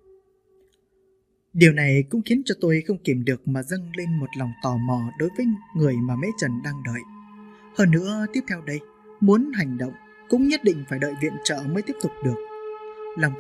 Điều này cũng khiến cho tôi không kìm được mà dâng lên một lòng tò mò đối với người mà Mễ Trần đang đợi. Hơn nữa, tiếp theo đây, muốn hành động cũng nhất định phải đợi viện trợ mới tiếp tục được. Lòng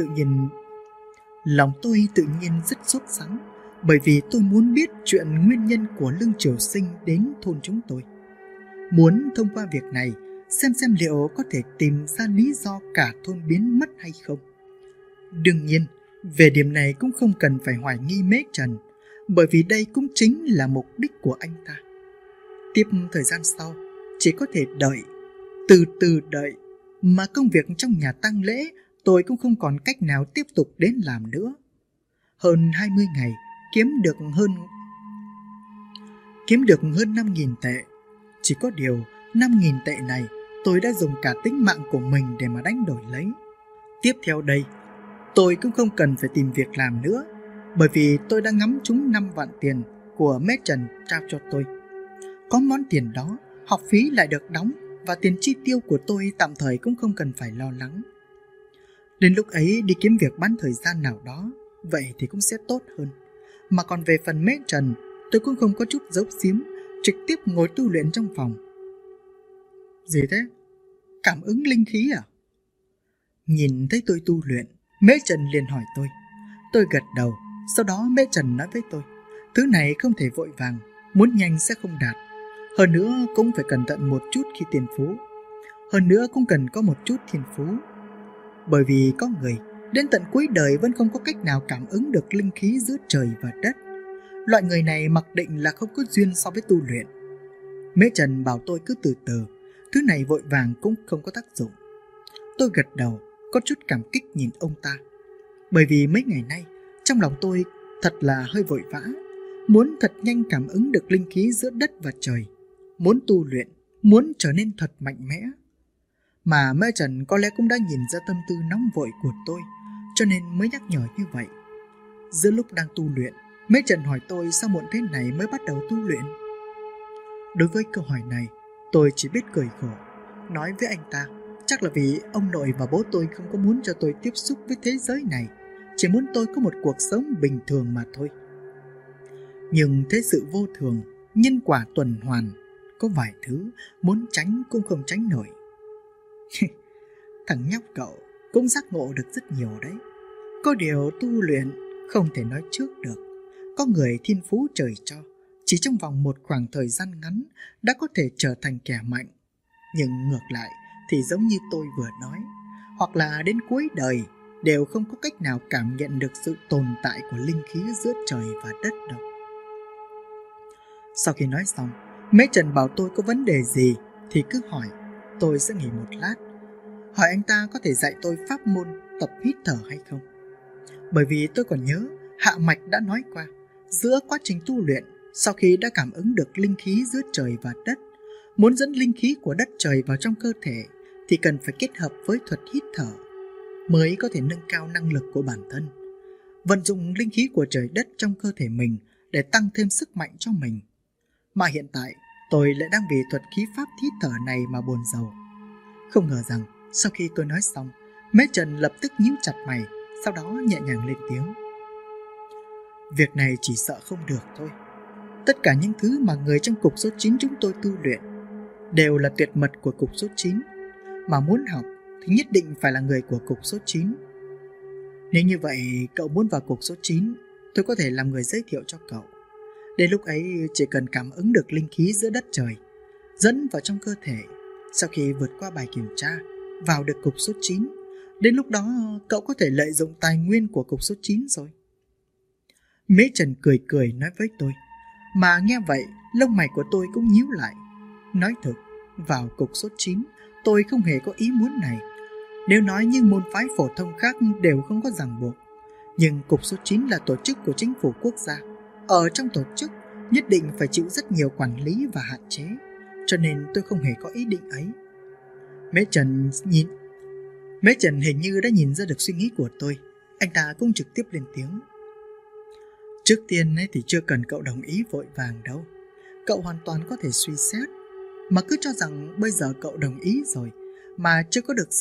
tôi tự nhiên rất sốt sắng, bởi vì tôi muốn biết chuyện nguyên nhân của Lương Triều Sinh đến thôn chúng tôi. Muốn thông qua việc này xem liệu có thể tìm ra lý do cả thôn biến mất hay không. Đương nhiên, về điểm này cũng không cần phải hoài nghi Mễ Trần, bởi vì đây cũng chính là mục đích của anh ta. Tiếp thời gian sau, chỉ có thể đợi, từ từ đợi, mà công việc trong nhà tang lễ tôi cũng không còn cách nào tiếp tục đến làm nữa. Hơn 20 ngày, kiếm được hơn 5.000 tệ. Chỉ có điều 5.000 tệ này tôi đã dùng cả tính mạng của mình để mà đánh đổi lấy. Tiếp theo đây, tôi cũng không cần phải tìm việc làm nữa, bởi vì tôi đã ngắm trúng 5 vạn tiền của Mễ Trần trao cho tôi. Có món tiền đó, học phí lại được đóng và tiền chi tiêu của tôi tạm thời cũng không cần phải lo lắng. Đến lúc ấy đi kiếm việc bán thời gian nào đó, vậy thì cũng sẽ tốt hơn. Mà còn về phần Mễ Trần, tôi cũng không có chút giấu giếm, trực tiếp ngồi tu luyện trong phòng. Gì thế? Cảm ứng linh khí à? Nhìn thấy tôi tu luyện, Mễ Trần liền hỏi tôi. Tôi gật đầu, sau đó Mễ Trần nói với tôi, thứ này không thể vội vàng, muốn nhanh sẽ không đạt. Hơn nữa cũng phải cẩn thận một chút khi tiền phú. Hơn nữa cũng cần có một chút thiên phú. Bởi vì có người đến tận cuối đời vẫn không có cách nào cảm ứng được linh khí giữa trời và đất. Loại người này mặc định là không có duyên so với tu luyện. Mễ Trần bảo tôi cứ từ từ, thứ này vội vàng cũng không có tác dụng. Tôi gật đầu, có chút cảm kích nhìn ông ta. Bởi vì mấy ngày nay, trong lòng tôi thật là hơi vội vã, muốn thật nhanh cảm ứng được linh khí giữa đất và trời, muốn tu luyện, muốn trở nên thật mạnh mẽ. Mà Mễ Trần có lẽ cũng đã nhìn ra tâm tư nóng vội của tôi, cho nên mới nhắc nhở như vậy. Giữa lúc đang tu luyện, Mễ Trần hỏi tôi sao muộn thế này mới bắt đầu tu luyện. Đối với câu hỏi này, tôi chỉ biết cười khổ, nói với anh ta chắc là vì ông nội và bố tôi không có muốn cho tôi tiếp xúc với thế giới này, chỉ muốn tôi có một cuộc sống bình thường mà thôi. Nhưng thế sự vô thường, nhân quả tuần hoàn, có vài thứ muốn tránh cũng không tránh nổi. Thằng nhóc cậu cũng giác ngộ được rất nhiều đấy. Có điều tu luyện không thể nói trước được. Có người thiên phú trời cho, chỉ trong vòng một khoảng thời gian ngắn đã có thể trở thành kẻ mạnh. Nhưng ngược lại thì giống như tôi vừa nói, hoặc là đến cuối đời đều không có cách nào cảm nhận được sự tồn tại của linh khí giữa trời và đất đâu. Sau khi nói xong, Mễ Trần bảo tôi có vấn đề gì thì cứ hỏi, tôi sẽ nghỉ một lát. Hỏi anh ta có thể dạy tôi pháp môn tập hít thở hay không. Bởi vì tôi còn nhớ Hạ Mạch đã nói qua, giữa quá trình tu luyện, sau khi đã cảm ứng được linh khí giữa trời và đất, muốn dẫn linh khí của đất trời vào trong cơ thể thì cần phải kết hợp với thuật hít thở mới có thể nâng cao năng lực của bản thân, vận dụng linh khí của trời đất trong cơ thể mình để tăng thêm sức mạnh cho mình. Mà hiện tại tôi lại đang vì thuật khí pháp hít thở này mà buồn rầu. Không ngờ rằng sau khi tôi nói xong, Mễ Trần lập tức nhíu chặt mày, sau đó nhẹ nhàng lên tiếng. Việc này chỉ sợ không được thôi. Tất cả những thứ mà người trong cục số 9 chúng tôi tu luyện đều là tuyệt mật của cục số 9, mà muốn học thì nhất định phải là người của cục số 9. Nếu như vậy cậu muốn vào cục số 9, tôi có thể làm người giới thiệu cho cậu. Đến lúc ấy chỉ cần cảm ứng được linh khí giữa đất trời, dẫn vào trong cơ thể. Sau khi vượt qua bài kiểm tra, vào được cục số 9, đến lúc đó cậu có thể lợi dụng tài nguyên của cục số 9 rồi. Mễ Trần cười cười nói với tôi. Mà nghe vậy, lông mày của tôi cũng nhíu lại. Nói thật, vào cục số 9, tôi không hề có ý muốn này. Nếu nói như môn phái phổ thông khác đều không có ràng buộc, nhưng cục số 9 là tổ chức của chính phủ quốc gia. Ở trong tổ chức, nhất định phải chịu rất nhiều quản lý và hạn chế, cho nên tôi không hề có ý định ấy. Mễ Trần hình như đã nhìn ra được suy nghĩ của tôi. Anh ta cũng trực tiếp lên tiếng. Trước tiên thì chưa cần cậu đồng ý vội vàng đâu. Cậu hoàn toàn có thể suy xét. Mà cứ cho rằng bây giờ cậu đồng ý rồi mà chưa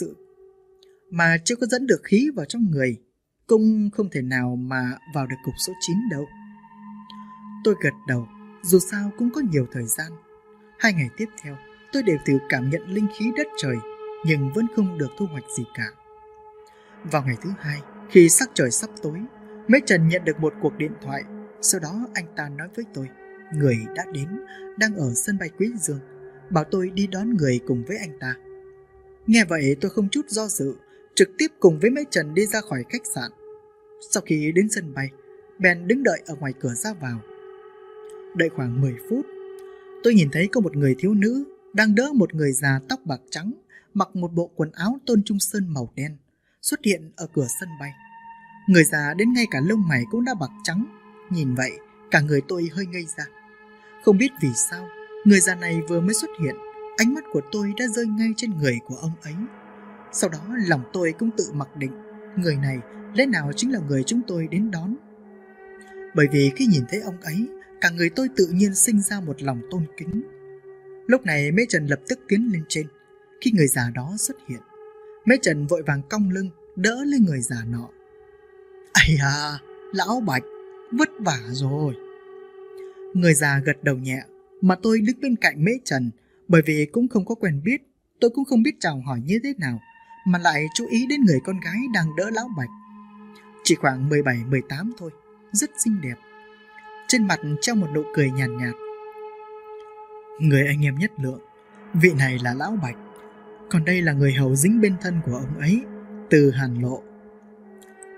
có dẫn được khí vào trong người, cũng không thể nào mà vào được cục số 9 đâu. Tôi gật đầu, dù sao cũng có nhiều thời gian. 2 ngày tiếp theo, tôi đều thử cảm nhận linh khí đất trời, nhưng vẫn không được thu hoạch gì cả. Vào ngày thứ 2, khi sắc trời sắp tối, Mễ Trần nhận được một cuộc điện thoại. Sau đó anh ta nói với tôi, người đã đến, đang ở sân bay Quý Dương, bảo tôi đi đón người cùng với anh ta. Nghe vậy tôi không chút do dự, trực tiếp cùng với Mễ Trần đi ra khỏi khách sạn. Sau khi đến sân bay, bèn đứng đợi ở ngoài cửa ra vào. Đợi khoảng 10 phút, tôi nhìn thấy có một người thiếu nữ đang đỡ một người già tóc bạc trắng, mặc một bộ quần áo tôn trung sơn màu đen, xuất hiện ở cửa sân bay. Người già đến ngay cả lông mày cũng đã bạc trắng. Nhìn vậy, cả người tôi hơi ngây ra. Không biết vì sao, người già này vừa mới xuất hiện, ánh mắt của tôi đã rơi ngay trên người của ông ấy. Sau đó lòng tôi cũng tự mặc định, người này lẽ nào chính là người chúng tôi đến đón. Bởi vì khi nhìn thấy ông ấy, cả người tôi tự nhiên sinh ra một lòng tôn kính. Lúc này Mễ Trần lập tức tiến lên trên. Khi người già đó xuất hiện, Mễ Trần vội vàng cong lưng đỡ lên người già nọ. Ây à, lão Bạch, vất vả rồi. Người già gật đầu nhẹ, mà tôi đứng bên cạnh Mễ Trần. Bởi vì cũng không có quen biết, tôi cũng không biết chào hỏi như thế nào, mà lại chú ý đến người con gái đang đỡ lão Bạch. Chỉ khoảng 17-18 thôi, rất xinh đẹp. Trên mặt treo một nụ cười nhàn nhạt. Người anh em nhất lượng, vị này là lão Bạch, còn đây là người hầu dính bên thân của ông ấy, Từ Hàn Lộ.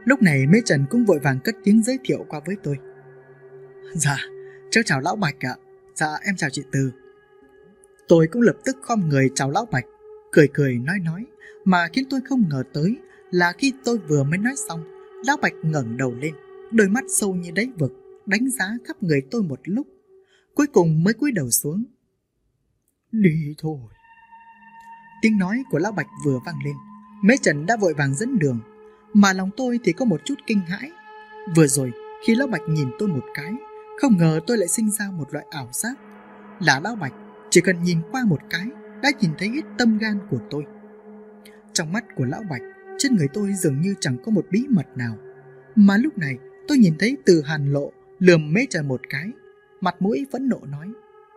Lúc này Mễ Trần cũng vội vàng cất tiếng giới thiệu qua với tôi. Dạ, cháu chào Lão Bạch ạ. Dạ, em chào chị Từ. Tôi cũng lập tức khom người chào Lão Bạch, cười cười nói, mà khiến tôi không ngờ tới là khi tôi vừa mới nói xong, Lão Bạch ngẩng đầu lên, đôi mắt sâu như đáy vực, đánh giá khắp người tôi một lúc, cuối cùng mới cúi đầu xuống. Đi thôi. Tiếng nói của Lão Bạch vừa vang lên, Mễ Trần đã vội vàng dẫn đường, mà lòng tôi thì có một chút kinh hãi. Vừa rồi khi Lão Bạch nhìn tôi một cái, không ngờ tôi lại sinh ra một loại ảo giác là Lão Bạch chỉ cần nhìn qua một cái đã nhìn thấy hết tâm gan của tôi. Trong mắt của Lão Bạch, trên người tôi dường như chẳng có một bí mật nào. Mà lúc này tôi nhìn thấy Từ Hàn Lộ lườm Mễ Trần một cái, mặt mũi phẫn nộ nói: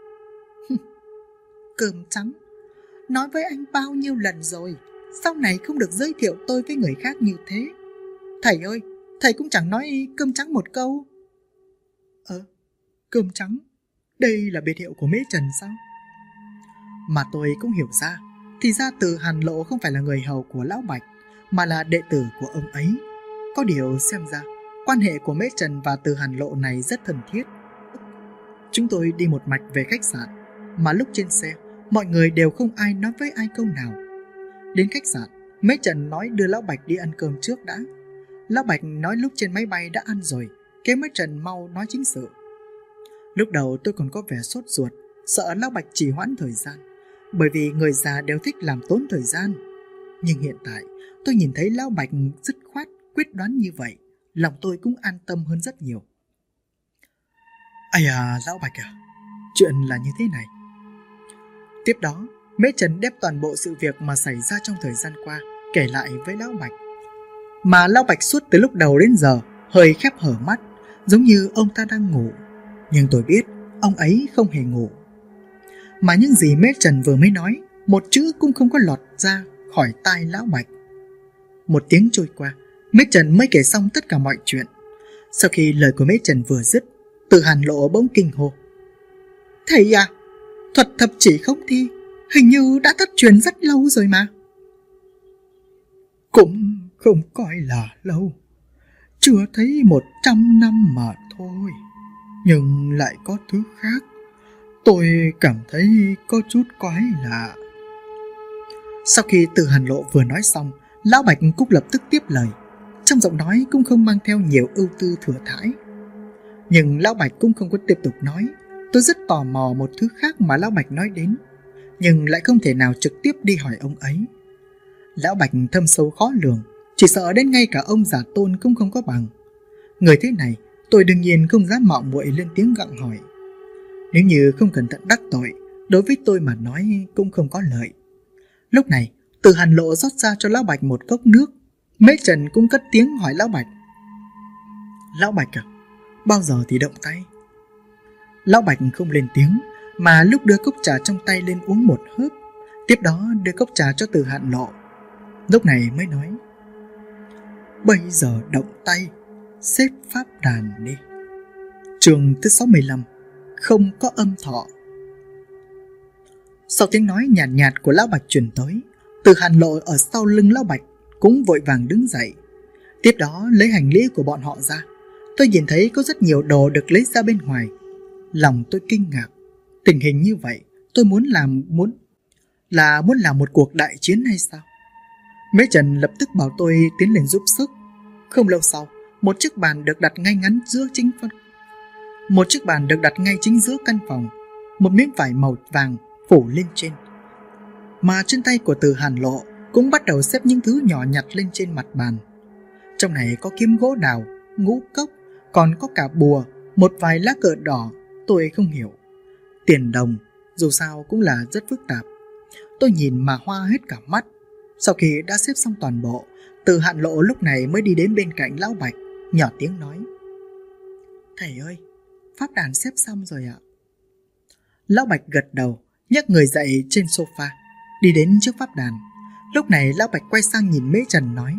Cơm trắng, nói với anh bao nhiêu lần rồi, sau này không được giới thiệu tôi với người khác như thế. Thầy ơi, thầy cũng chẳng nói cơm trắng một câu. Cơm trắng, đây là biệt hiệu của Mễ Trần sao? Mà tôi cũng hiểu ra, thì ra Từ Hàn Lộ không phải là người hầu của Lão Bạch, mà là đệ tử của ông ấy. Có điều xem ra quan hệ của Mễ Trần và Từ Hàn Lộ này rất thân thiết. Chúng tôi đi một mạch về khách sạn, mà lúc trên xe mọi người đều không ai nói với ai câu nào. Đến khách sạn, Mễ Trần nói đưa Lão Bạch đi ăn cơm trước đã. Lão Bạch nói lúc trên máy bay đã ăn rồi, kêu Mễ Trần mau nói chính sự. Lúc đầu tôi còn có vẻ sốt ruột, sợ Lão Bạch trì hoãn thời gian, bởi vì người già đều thích làm tốn thời gian. Nhưng hiện tại tôi nhìn thấy Lão Bạch dứt khoát quyết đoán như vậy, lòng tôi cũng an tâm hơn rất nhiều. Ây à, Lão Bạch à, chuyện là như thế này. Tiếp đó, Mễ Trần đem toàn bộ sự việc mà xảy ra trong thời gian qua kể lại với Lão Bạch. Mà Lão Bạch suốt từ lúc đầu đến giờ hơi khép hở mắt, giống như ông ta đang ngủ. Nhưng tôi biết ông ấy không hề ngủ. Mà những gì Mễ Trần vừa mới nói, một chữ cũng không có lọt ra khỏi tai Lão Bạch. Một tiếng trôi qua, Mễ Trần mới kể xong tất cả mọi chuyện. Sau khi lời của Mễ Trần vừa dứt, Từ Hàn Lộ bỗng kinh hô: Thầy à, thuật thập chỉ không thi hình như đã thất truyền rất lâu rồi mà. Cũng không coi là lâu, chưa thấy 100 năm mà thôi. Nhưng lại có thứ khác, tôi cảm thấy có chút quái lạ. Sau khi Từ Hàn Lộ vừa nói xong, Lão Bạch cũng lập tức tiếp lời, trong giọng nói cũng không mang theo nhiều ưu tư thừa thãi. Nhưng Lão Bạch cũng không có tiếp tục nói. Tôi rất tò mò một thứ khác mà Lão Bạch nói đến, nhưng lại không thể nào trực tiếp đi hỏi ông ấy. Lão Bạch thâm sâu khó lường, chỉ sợ đến ngay cả ông Giả Tôn cũng không có bằng. Người thế này tôi đương nhiên không dám mạo muội lên tiếng gặng hỏi. Nếu như không cẩn thận đắc tội, đối với tôi mà nói cũng không có lợi. Lúc này Từ Hàn Lộ rót ra cho Lão Bạch một cốc nước. Mễ Trần cũng cất tiếng hỏi Lão Bạch: Lão Bạch à, bao giờ thì động tay? Lão Bạch không lên tiếng, mà lúc đưa cốc trà trong tay lên uống một hớp, tiếp đó đưa cốc trà cho Từ Hàn Lộ. Lúc này mới nói: Bây giờ động tay, xếp pháp đàn đi. Chương thứ 65, không có âm thọ. Sau tiếng nói nhàn nhạt của Lão Bạch truyền tới, Từ Hàn Lộ ở sau lưng Lão Bạch cũng vội vàng đứng dậy. Tiếp đó lấy hành lý của bọn họ ra. Tôi nhìn thấy có rất nhiều đồ được lấy ra bên ngoài. Lòng tôi kinh ngạc. Tình hình như vậy, tôi muốn làm một cuộc đại chiến hay sao? Mễ Trần lập tức bảo tôi tiến lên giúp sức. Không lâu sau, một chiếc bàn được đặt ngay chính giữa căn phòng. Một miếng vải màu vàng phủ lên trên. Mà trên tay của Từ Hàn Lộ cũng bắt đầu xếp những thứ nhỏ nhặt lên trên mặt bàn. Trong này có kiếm gỗ đào, ngũ cốc, còn có cả bùa, một vài lá cờ đỏ. Tôi không hiểu. Tiền đồng dù sao cũng là rất phức tạp. Tôi nhìn mà hoa hết cả mắt. Sau khi đã xếp xong toàn bộ, Từ Hàn Lộ lúc này mới đi đến bên cạnh Lão Bạch, nhỏ tiếng nói: Thầy ơi, pháp đàn xếp xong rồi ạ. Lão Bạch gật đầu, nhấc người dậy trên sofa, đi đến trước pháp đàn. Lúc này Lão Bạch quay sang nhìn Mễ Trần nói: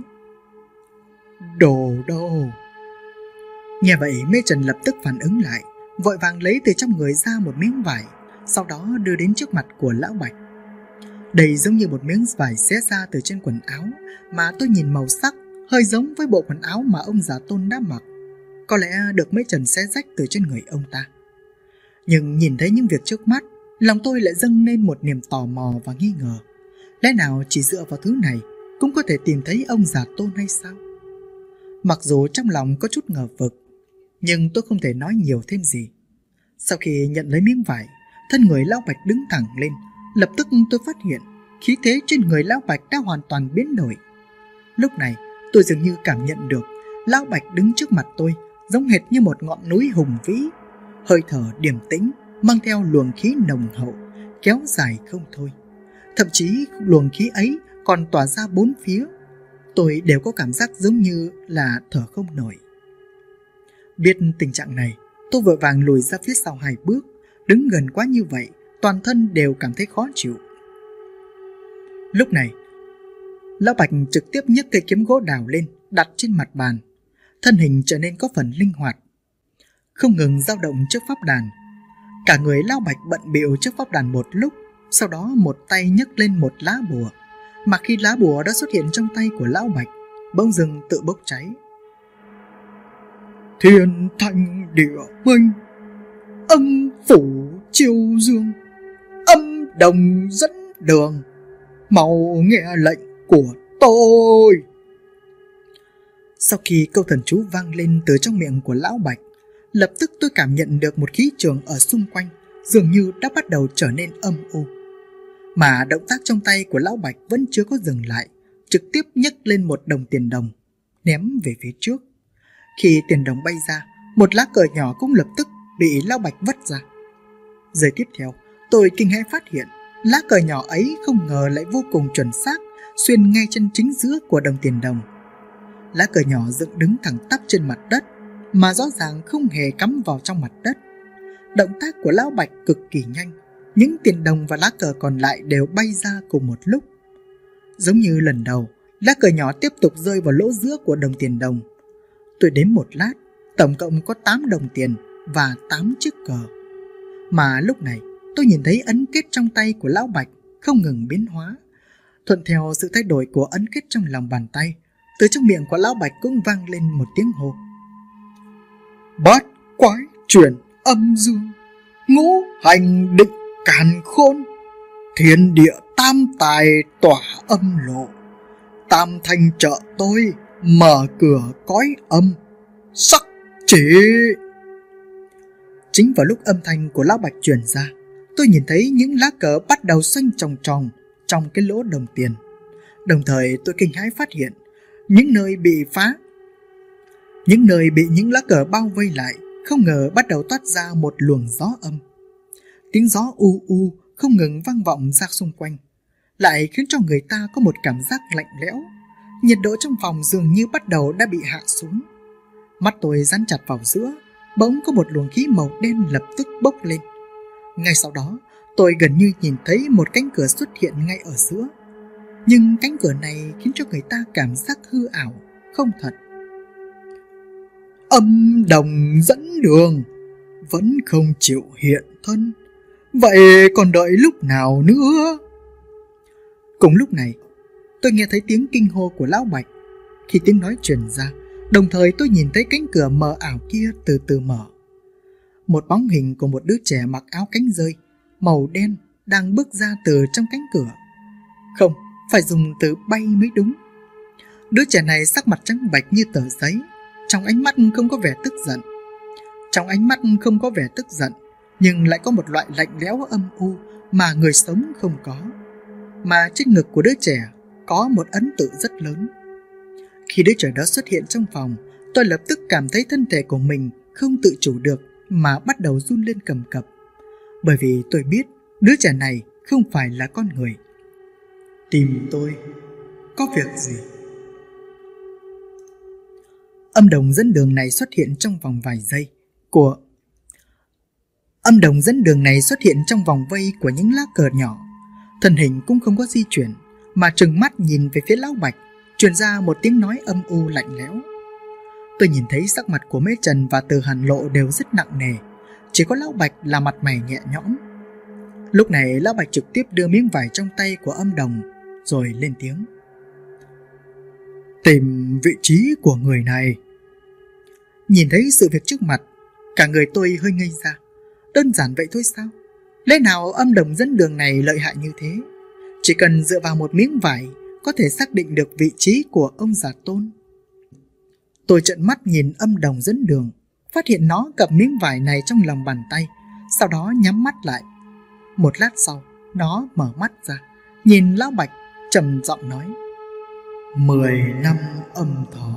Đồ đâu? Nghe vậy Mễ Trần lập tức phản ứng lại, vội vàng lấy từ trong người ra một miếng vải, sau đó đưa đến trước mặt của Lão Bạch. Đây giống như một miếng vải xé ra từ trên quần áo, mà tôi nhìn màu sắc hơi giống với bộ quần áo mà ông già Tôn đã mặc, có lẽ được mấy trần xé rách từ trên người ông ta. Nhưng nhìn thấy những việc trước mắt, lòng tôi lại dâng lên một niềm tò mò và nghi ngờ. Lẽ nào chỉ dựa vào thứ này cũng có thể tìm thấy ông già Tôn hay sao? Mặc dù trong lòng có chút ngờ vực, nhưng tôi không thể nói nhiều thêm gì. Sau khi nhận lấy miếng vải, thân người Lão Bạch đứng thẳng lên. Lập tức tôi phát hiện khí thế trên người Lão Bạch đã hoàn toàn biến đổi. Lúc này tôi dường như cảm nhận được Lão Bạch đứng trước mặt tôi giống hệt như một ngọn núi hùng vĩ, hơi thở điềm tĩnh, mang theo luồng khí nồng hậu, kéo dài không thôi. Thậm chí luồng khí ấy còn tỏa ra bốn phía. Tôi đều có cảm giác giống như là thở không nổi. Biết tình trạng này, tôi vội vàng lùi ra phía sau 2 bước. Đứng gần quá như vậy, toàn thân đều cảm thấy khó chịu. Lúc này, Lão Bạch trực tiếp nhấc cây kiếm gỗ đào lên, đặt trên mặt bàn. Thân hình trở nên có phần linh hoạt, không ngừng dao động trước pháp đàn. Cả người Lão Bạch bận bịu trước pháp đàn một lúc, sau đó một tay nhấc lên một lá bùa, mà khi lá bùa đã xuất hiện trong tay của Lão Bạch, bỗng dưng tự bốc cháy. Thiên thanh địa minh, âm phủ chiêu dương, âm đồng dẫn đường, mau nghe lệnh của tôi. Sau khi câu thần chú vang lên từ trong miệng của Lão Bạch, lập tức tôi cảm nhận được một khí trường ở xung quanh dường như đã bắt đầu trở nên âm u. Mà động tác trong tay của Lão Bạch vẫn chưa có dừng lại, trực tiếp nhấc lên một đồng tiền đồng, ném về phía trước. Khi tiền đồng bay ra, một lá cờ nhỏ cũng lập tức bị Lão Bạch vứt ra. Giây tiếp theo, tôi kinh hãi phát hiện lá cờ nhỏ ấy không ngờ lại vô cùng chuẩn xác, xuyên ngay chân chính giữa của đồng tiền đồng. Lá cờ nhỏ dựng đứng thẳng tắp trên mặt đất, mà rõ ràng không hề cắm vào trong mặt đất. Động tác của Lão Bạch cực kỳ nhanh, những tiền đồng và lá cờ còn lại đều bay ra cùng một lúc. Giống như lần đầu, lá cờ nhỏ tiếp tục rơi vào lỗ giữa của đồng tiền đồng. Tôi đếm một lát, tổng cộng có 8 đồng tiền và 8 chiếc cờ. Mà lúc này, tôi nhìn thấy ấn kết trong tay của Lão Bạch không ngừng biến hóa. Thuận theo sự thay đổi của ấn kết trong lòng bàn tay, từ trong miệng của Lão Bạch cũng vang lên một tiếng hô. Bát quái chuyển âm dương, ngũ hành định càn khôn, thiên địa tam tài tỏa âm lộ, tam thanh trợ tôi mở cửa cõi âm, sắc chỉ. Chính vào lúc âm thanh của Lão Bạch truyền ra, tôi nhìn thấy những lá cờ bắt đầu xoay tròn tròn trong cái lỗ đồng tiền. Đồng thời tôi kinh hãi phát hiện những nơi bị phá, những nơi bị những lá cờ bao vây lại, không ngờ bắt đầu toát ra một luồng gió âm. Tiếng gió u u không ngừng vang vọng ra xung quanh, lại khiến cho người ta có một cảm giác lạnh lẽo. Nhiệt độ trong phòng dường như bắt đầu đã bị hạ xuống. Mắt tôi dán chặt vào giữa, bỗng có một luồng khí màu đen lập tức bốc lên. Ngay sau đó, tôi gần như nhìn thấy một cánh cửa xuất hiện ngay ở giữa. Nhưng cánh cửa này khiến cho người ta cảm giác hư ảo, không thật. Âm đồng dẫn đường, vẫn không chịu hiện thân, vậy còn đợi lúc nào nữa? Cùng lúc này, tôi nghe thấy tiếng kinh hô của Lão Bạch. Khi tiếng nói truyền ra, đồng thời tôi nhìn thấy cánh cửa mờ ảo kia từ từ mở. Một bóng hình của một đứa trẻ mặc áo cánh dơi màu đen đang bước ra từ trong cánh cửa. Không, phải dùng từ bay mới đúng. Đứa trẻ này sắc mặt trắng bệch như tờ giấy, trong ánh mắt không có vẻ tức giận. Trong ánh mắt không có vẻ tức giận, nhưng lại có một loại lạnh lẽo âm u mà người sống không có. Mà trên ngực của đứa trẻ có một ấn tự rất lớn. Khi đứa trẻ đó xuất hiện trong phòng, tôi lập tức cảm thấy thân thể của mình không tự chủ được mà bắt đầu run lên cầm cập. Bởi vì tôi biết đứa trẻ này không phải là con người. Tìm tôi, có việc gì? Âm đồng dẫn đường này xuất hiện trong vòng vài giây của Âm đồng dẫn đường này xuất hiện trong vòng vây của những lá cờ nhỏ. Thân hình cũng không có di chuyển, mà trừng mắt nhìn về phía Lão Bạch, truyền ra một tiếng nói âm u lạnh lẽo. Tôi nhìn thấy sắc mặt của Mễ Trần và Từ Hàn Lộ đều rất nặng nề, chỉ có Lão Bạch là mặt mày nhẹ nhõm. Lúc này Lão Bạch trực tiếp đưa miếng vải trong tay của âm đồng, rồi lên tiếng. Tìm vị trí của người này. Nhìn thấy sự việc trước mặt, cả người tôi hơi ngây ra. Đơn giản vậy thôi sao? Lẽ nào âm đồng dẫn đường này lợi hại như thế? Chỉ cần dựa vào một miếng vải có thể xác định được vị trí của ông già Tôn. Tôi trợn mắt nhìn âm đồng dẫn đường, phát hiện nó cầm miếng vải này trong lòng bàn tay, sau đó nhắm mắt lại. Một lát sau, nó mở mắt ra, nhìn Lão Bạch, trầm giọng nói: 10 năm âm thọ.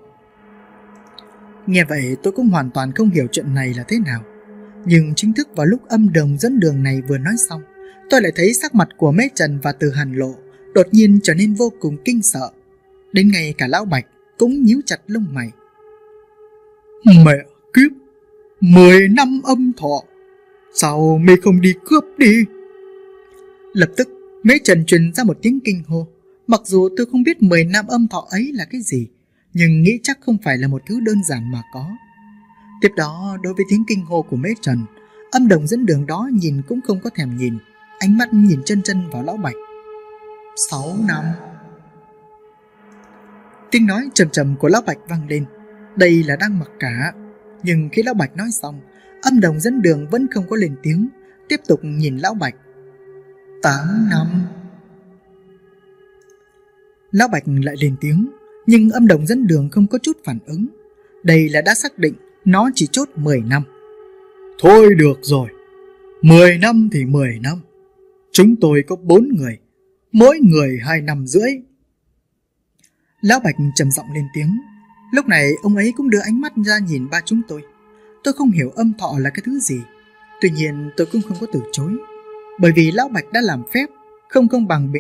Nghe vậy tôi cũng hoàn toàn không hiểu chuyện này là thế nào. Nhưng chính thức vào lúc âm đồng dẫn đường này vừa nói xong, tôi lại thấy sắc mặt của Mễ Trần và Từ Hàn Lộ đột nhiên trở nên vô cùng kinh sợ. Đến ngay cả Lão Bạch cũng nhíu chặt lông mày. Mẹ kiếp, 10 năm âm thọ, sao mày không đi cướp đi? Lập tức Mễ Trần truyền ra một tiếng kinh hô. Mặc dù tôi không biết 10 năm âm thọ ấy là cái gì, nhưng nghĩ chắc không phải là một thứ đơn giản mà có. Tiếp đó, đối với tiếng kinh hô của Mễ Trần, âm đồng dẫn đường đó nhìn cũng không có thèm nhìn, ánh mắt nhìn chân chân vào Lão Bạch. 6 năm. Tiếng nói trầm trầm của Lão Bạch vang lên. Đây là đang mặc cả. Nhưng khi Lão Bạch nói xong, âm đồng dẫn đường vẫn không có lên tiếng, tiếp tục nhìn Lão Bạch. 8 năm. Lão Bạch lại lên tiếng, nhưng âm đồng dẫn đường không có chút phản ứng. Đây là đã xác định nó chỉ chốt 10 năm. Thôi được rồi, 10 năm thì 10 năm. Chúng tôi có 4 người, mỗi người 2 năm rưỡi. Lão Bạch trầm giọng lên tiếng. Lúc này ông ấy cũng đưa ánh mắt ra nhìn ba chúng tôi. Tôi không hiểu âm thọ là cái thứ gì, tuy nhiên tôi cũng không có từ chối. Bởi vì Lão Bạch đã làm phép không công bằng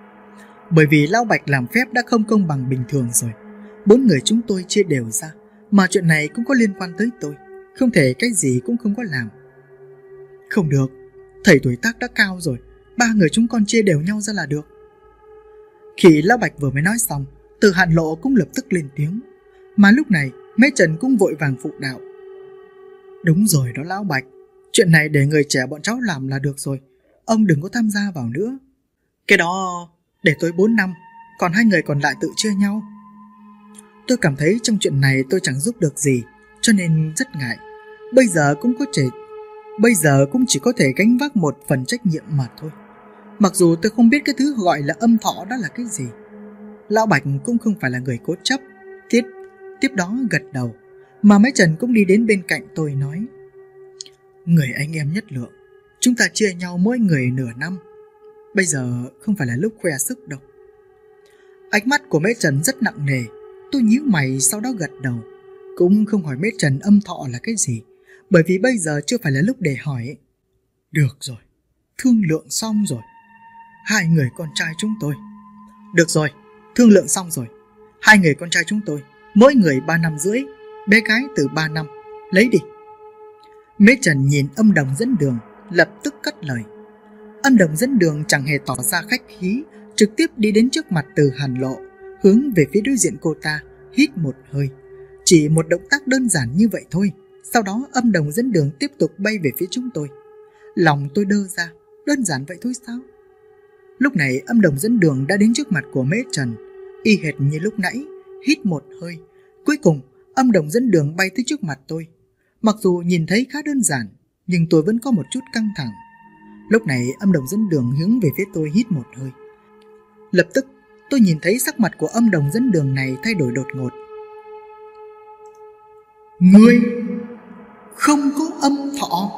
bình thường rồi. 4 người chúng tôi chia đều ra, mà chuyện này cũng có liên quan tới tôi, không thể cái gì cũng không có làm. Không được, thầy tuổi tác đã cao rồi, 3 người chúng con chia đều nhau ra là được. Khi Lão Bạch vừa mới nói xong, Từ Hàn Lộ cũng lập tức lên tiếng. Mà lúc này Mễ Trần cũng vội vàng phụ đạo. Đúng rồi đó Lão Bạch, chuyện này để người trẻ bọn cháu làm là được rồi, ông đừng có tham gia vào nữa. Cái đó để tôi 4 năm, còn 2 người còn lại tự chia nhau. Tôi cảm thấy trong chuyện này tôi chẳng giúp được gì, cho nên rất ngại. Bây giờ cũng chỉ có thể gánh vác một phần trách nhiệm mà thôi. Mặc dù tôi không biết cái thứ gọi là âm thọ đó là cái gì. Lão Bạch cũng không phải là người cố chấp, tiếp đó gật đầu. Mà Mễ Trần cũng đi đến bên cạnh tôi nói: Người anh em nhất lượng, chúng ta chia nhau mỗi người nửa năm. Bây giờ không phải là lúc khoe sức đâu. Ánh mắt của Mễ Trần rất nặng nề. Tôi nhíu mày sau đó gật đầu, cũng không hỏi Mễ Trần âm thọ là cái gì, bởi vì bây giờ chưa phải là lúc để hỏi. Được rồi, thương lượng xong rồi. 2 người con trai chúng tôi. Được rồi, thương lượng xong rồi. 2 người con trai chúng tôi, mỗi người 3 năm rưỡi, bé gái từ 3 năm, lấy đi. Mễ Trần nhìn âm đồng dẫn đường, lập tức cất lời. Âm đồng dẫn đường chẳng hề tỏ ra khách khí, trực tiếp đi đến trước mặt Từ Hàn Lộ, hướng về phía đối diện cô ta, hít một hơi. Chỉ một động tác đơn giản như vậy thôi. Sau đó âm đồng dẫn đường tiếp tục bay về phía chúng tôi. Lòng tôi đơ ra, đơn giản vậy thôi sao? Lúc này âm đồng dẫn đường đã đến trước mặt của Mễ Trần, y hệt như lúc nãy, hít một hơi. Cuối cùng âm đồng dẫn đường bay tới trước mặt tôi. Mặc dù nhìn thấy khá đơn giản, nhưng tôi vẫn có một chút căng thẳng. Lúc này âm đồng dẫn đường hướng về phía tôi hít một hơi. Lập tức tôi nhìn thấy sắc mặt của âm đồng dẫn đường này thay đổi đột ngột. Ngươi không có âm thọ.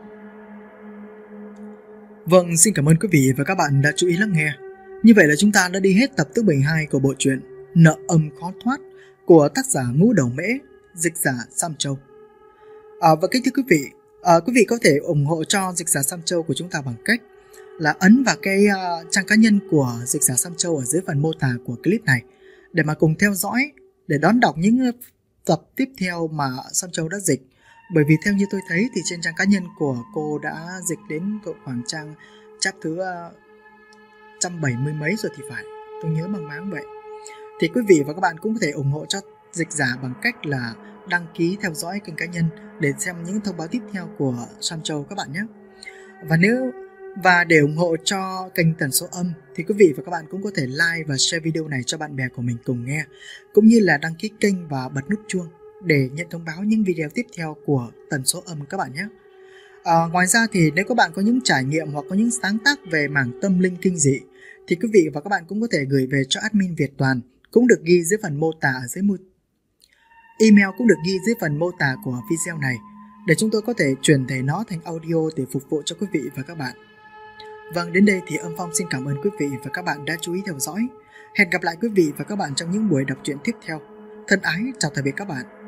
Vâng, xin cảm ơn quý vị và các bạn đã chú ý lắng nghe. Như vậy là chúng ta đã đi hết tập thứ 12 của bộ truyện Nợ Âm Khó Thoát của tác giả Ngũ Đầu Mễ, dịch giả Sam Châu. Và kính thưa quý vị có thể ủng hộ cho dịch giả Sam Châu của chúng ta bằng cách là ấn vào cái trang cá nhân của dịch giả Sam Châu ở dưới phần mô tả của clip này để mà cùng theo dõi, để đón đọc những tập tiếp theo mà Sam Châu đã dịch. Bởi vì theo như tôi thấy thì trên trang cá nhân của cô đã dịch đến khoảng trang chap thứ 170 mấy rồi thì phải, tôi nhớ mang máng vậy. Thì quý vị và các bạn cũng có thể ủng hộ cho dịch giả bằng cách là đăng ký theo dõi kênh cá nhân để xem những thông báo tiếp theo của Sam Châu các bạn nhé. Và nếu Và để ủng hộ cho kênh Tần Số Âm thì quý vị và các bạn cũng có thể like và share video này cho bạn bè của mình cùng nghe, cũng như là đăng ký kênh và bật nút chuông để nhận thông báo những video tiếp theo của Tần Số Âm các bạn nhé. Ngoài ra thì nếu các bạn có những trải nghiệm hoặc có những sáng tác về mảng tâm linh kinh dị thì quý vị và các bạn cũng có thể gửi về cho admin Việt Toàn, cũng được ghi dưới phần mô tả ở dưới email cũng được ghi dưới phần mô tả của video này, để chúng tôi có thể chuyển thể nó thành audio để phục vụ cho quý vị và các bạn. Vâng, đến đây thì Âm Phong xin cảm ơn quý vị và các bạn đã chú ý theo dõi. Hẹn gặp lại quý vị và các bạn trong những buổi đọc truyện tiếp theo. Thân ái chào tạm biệt các bạn.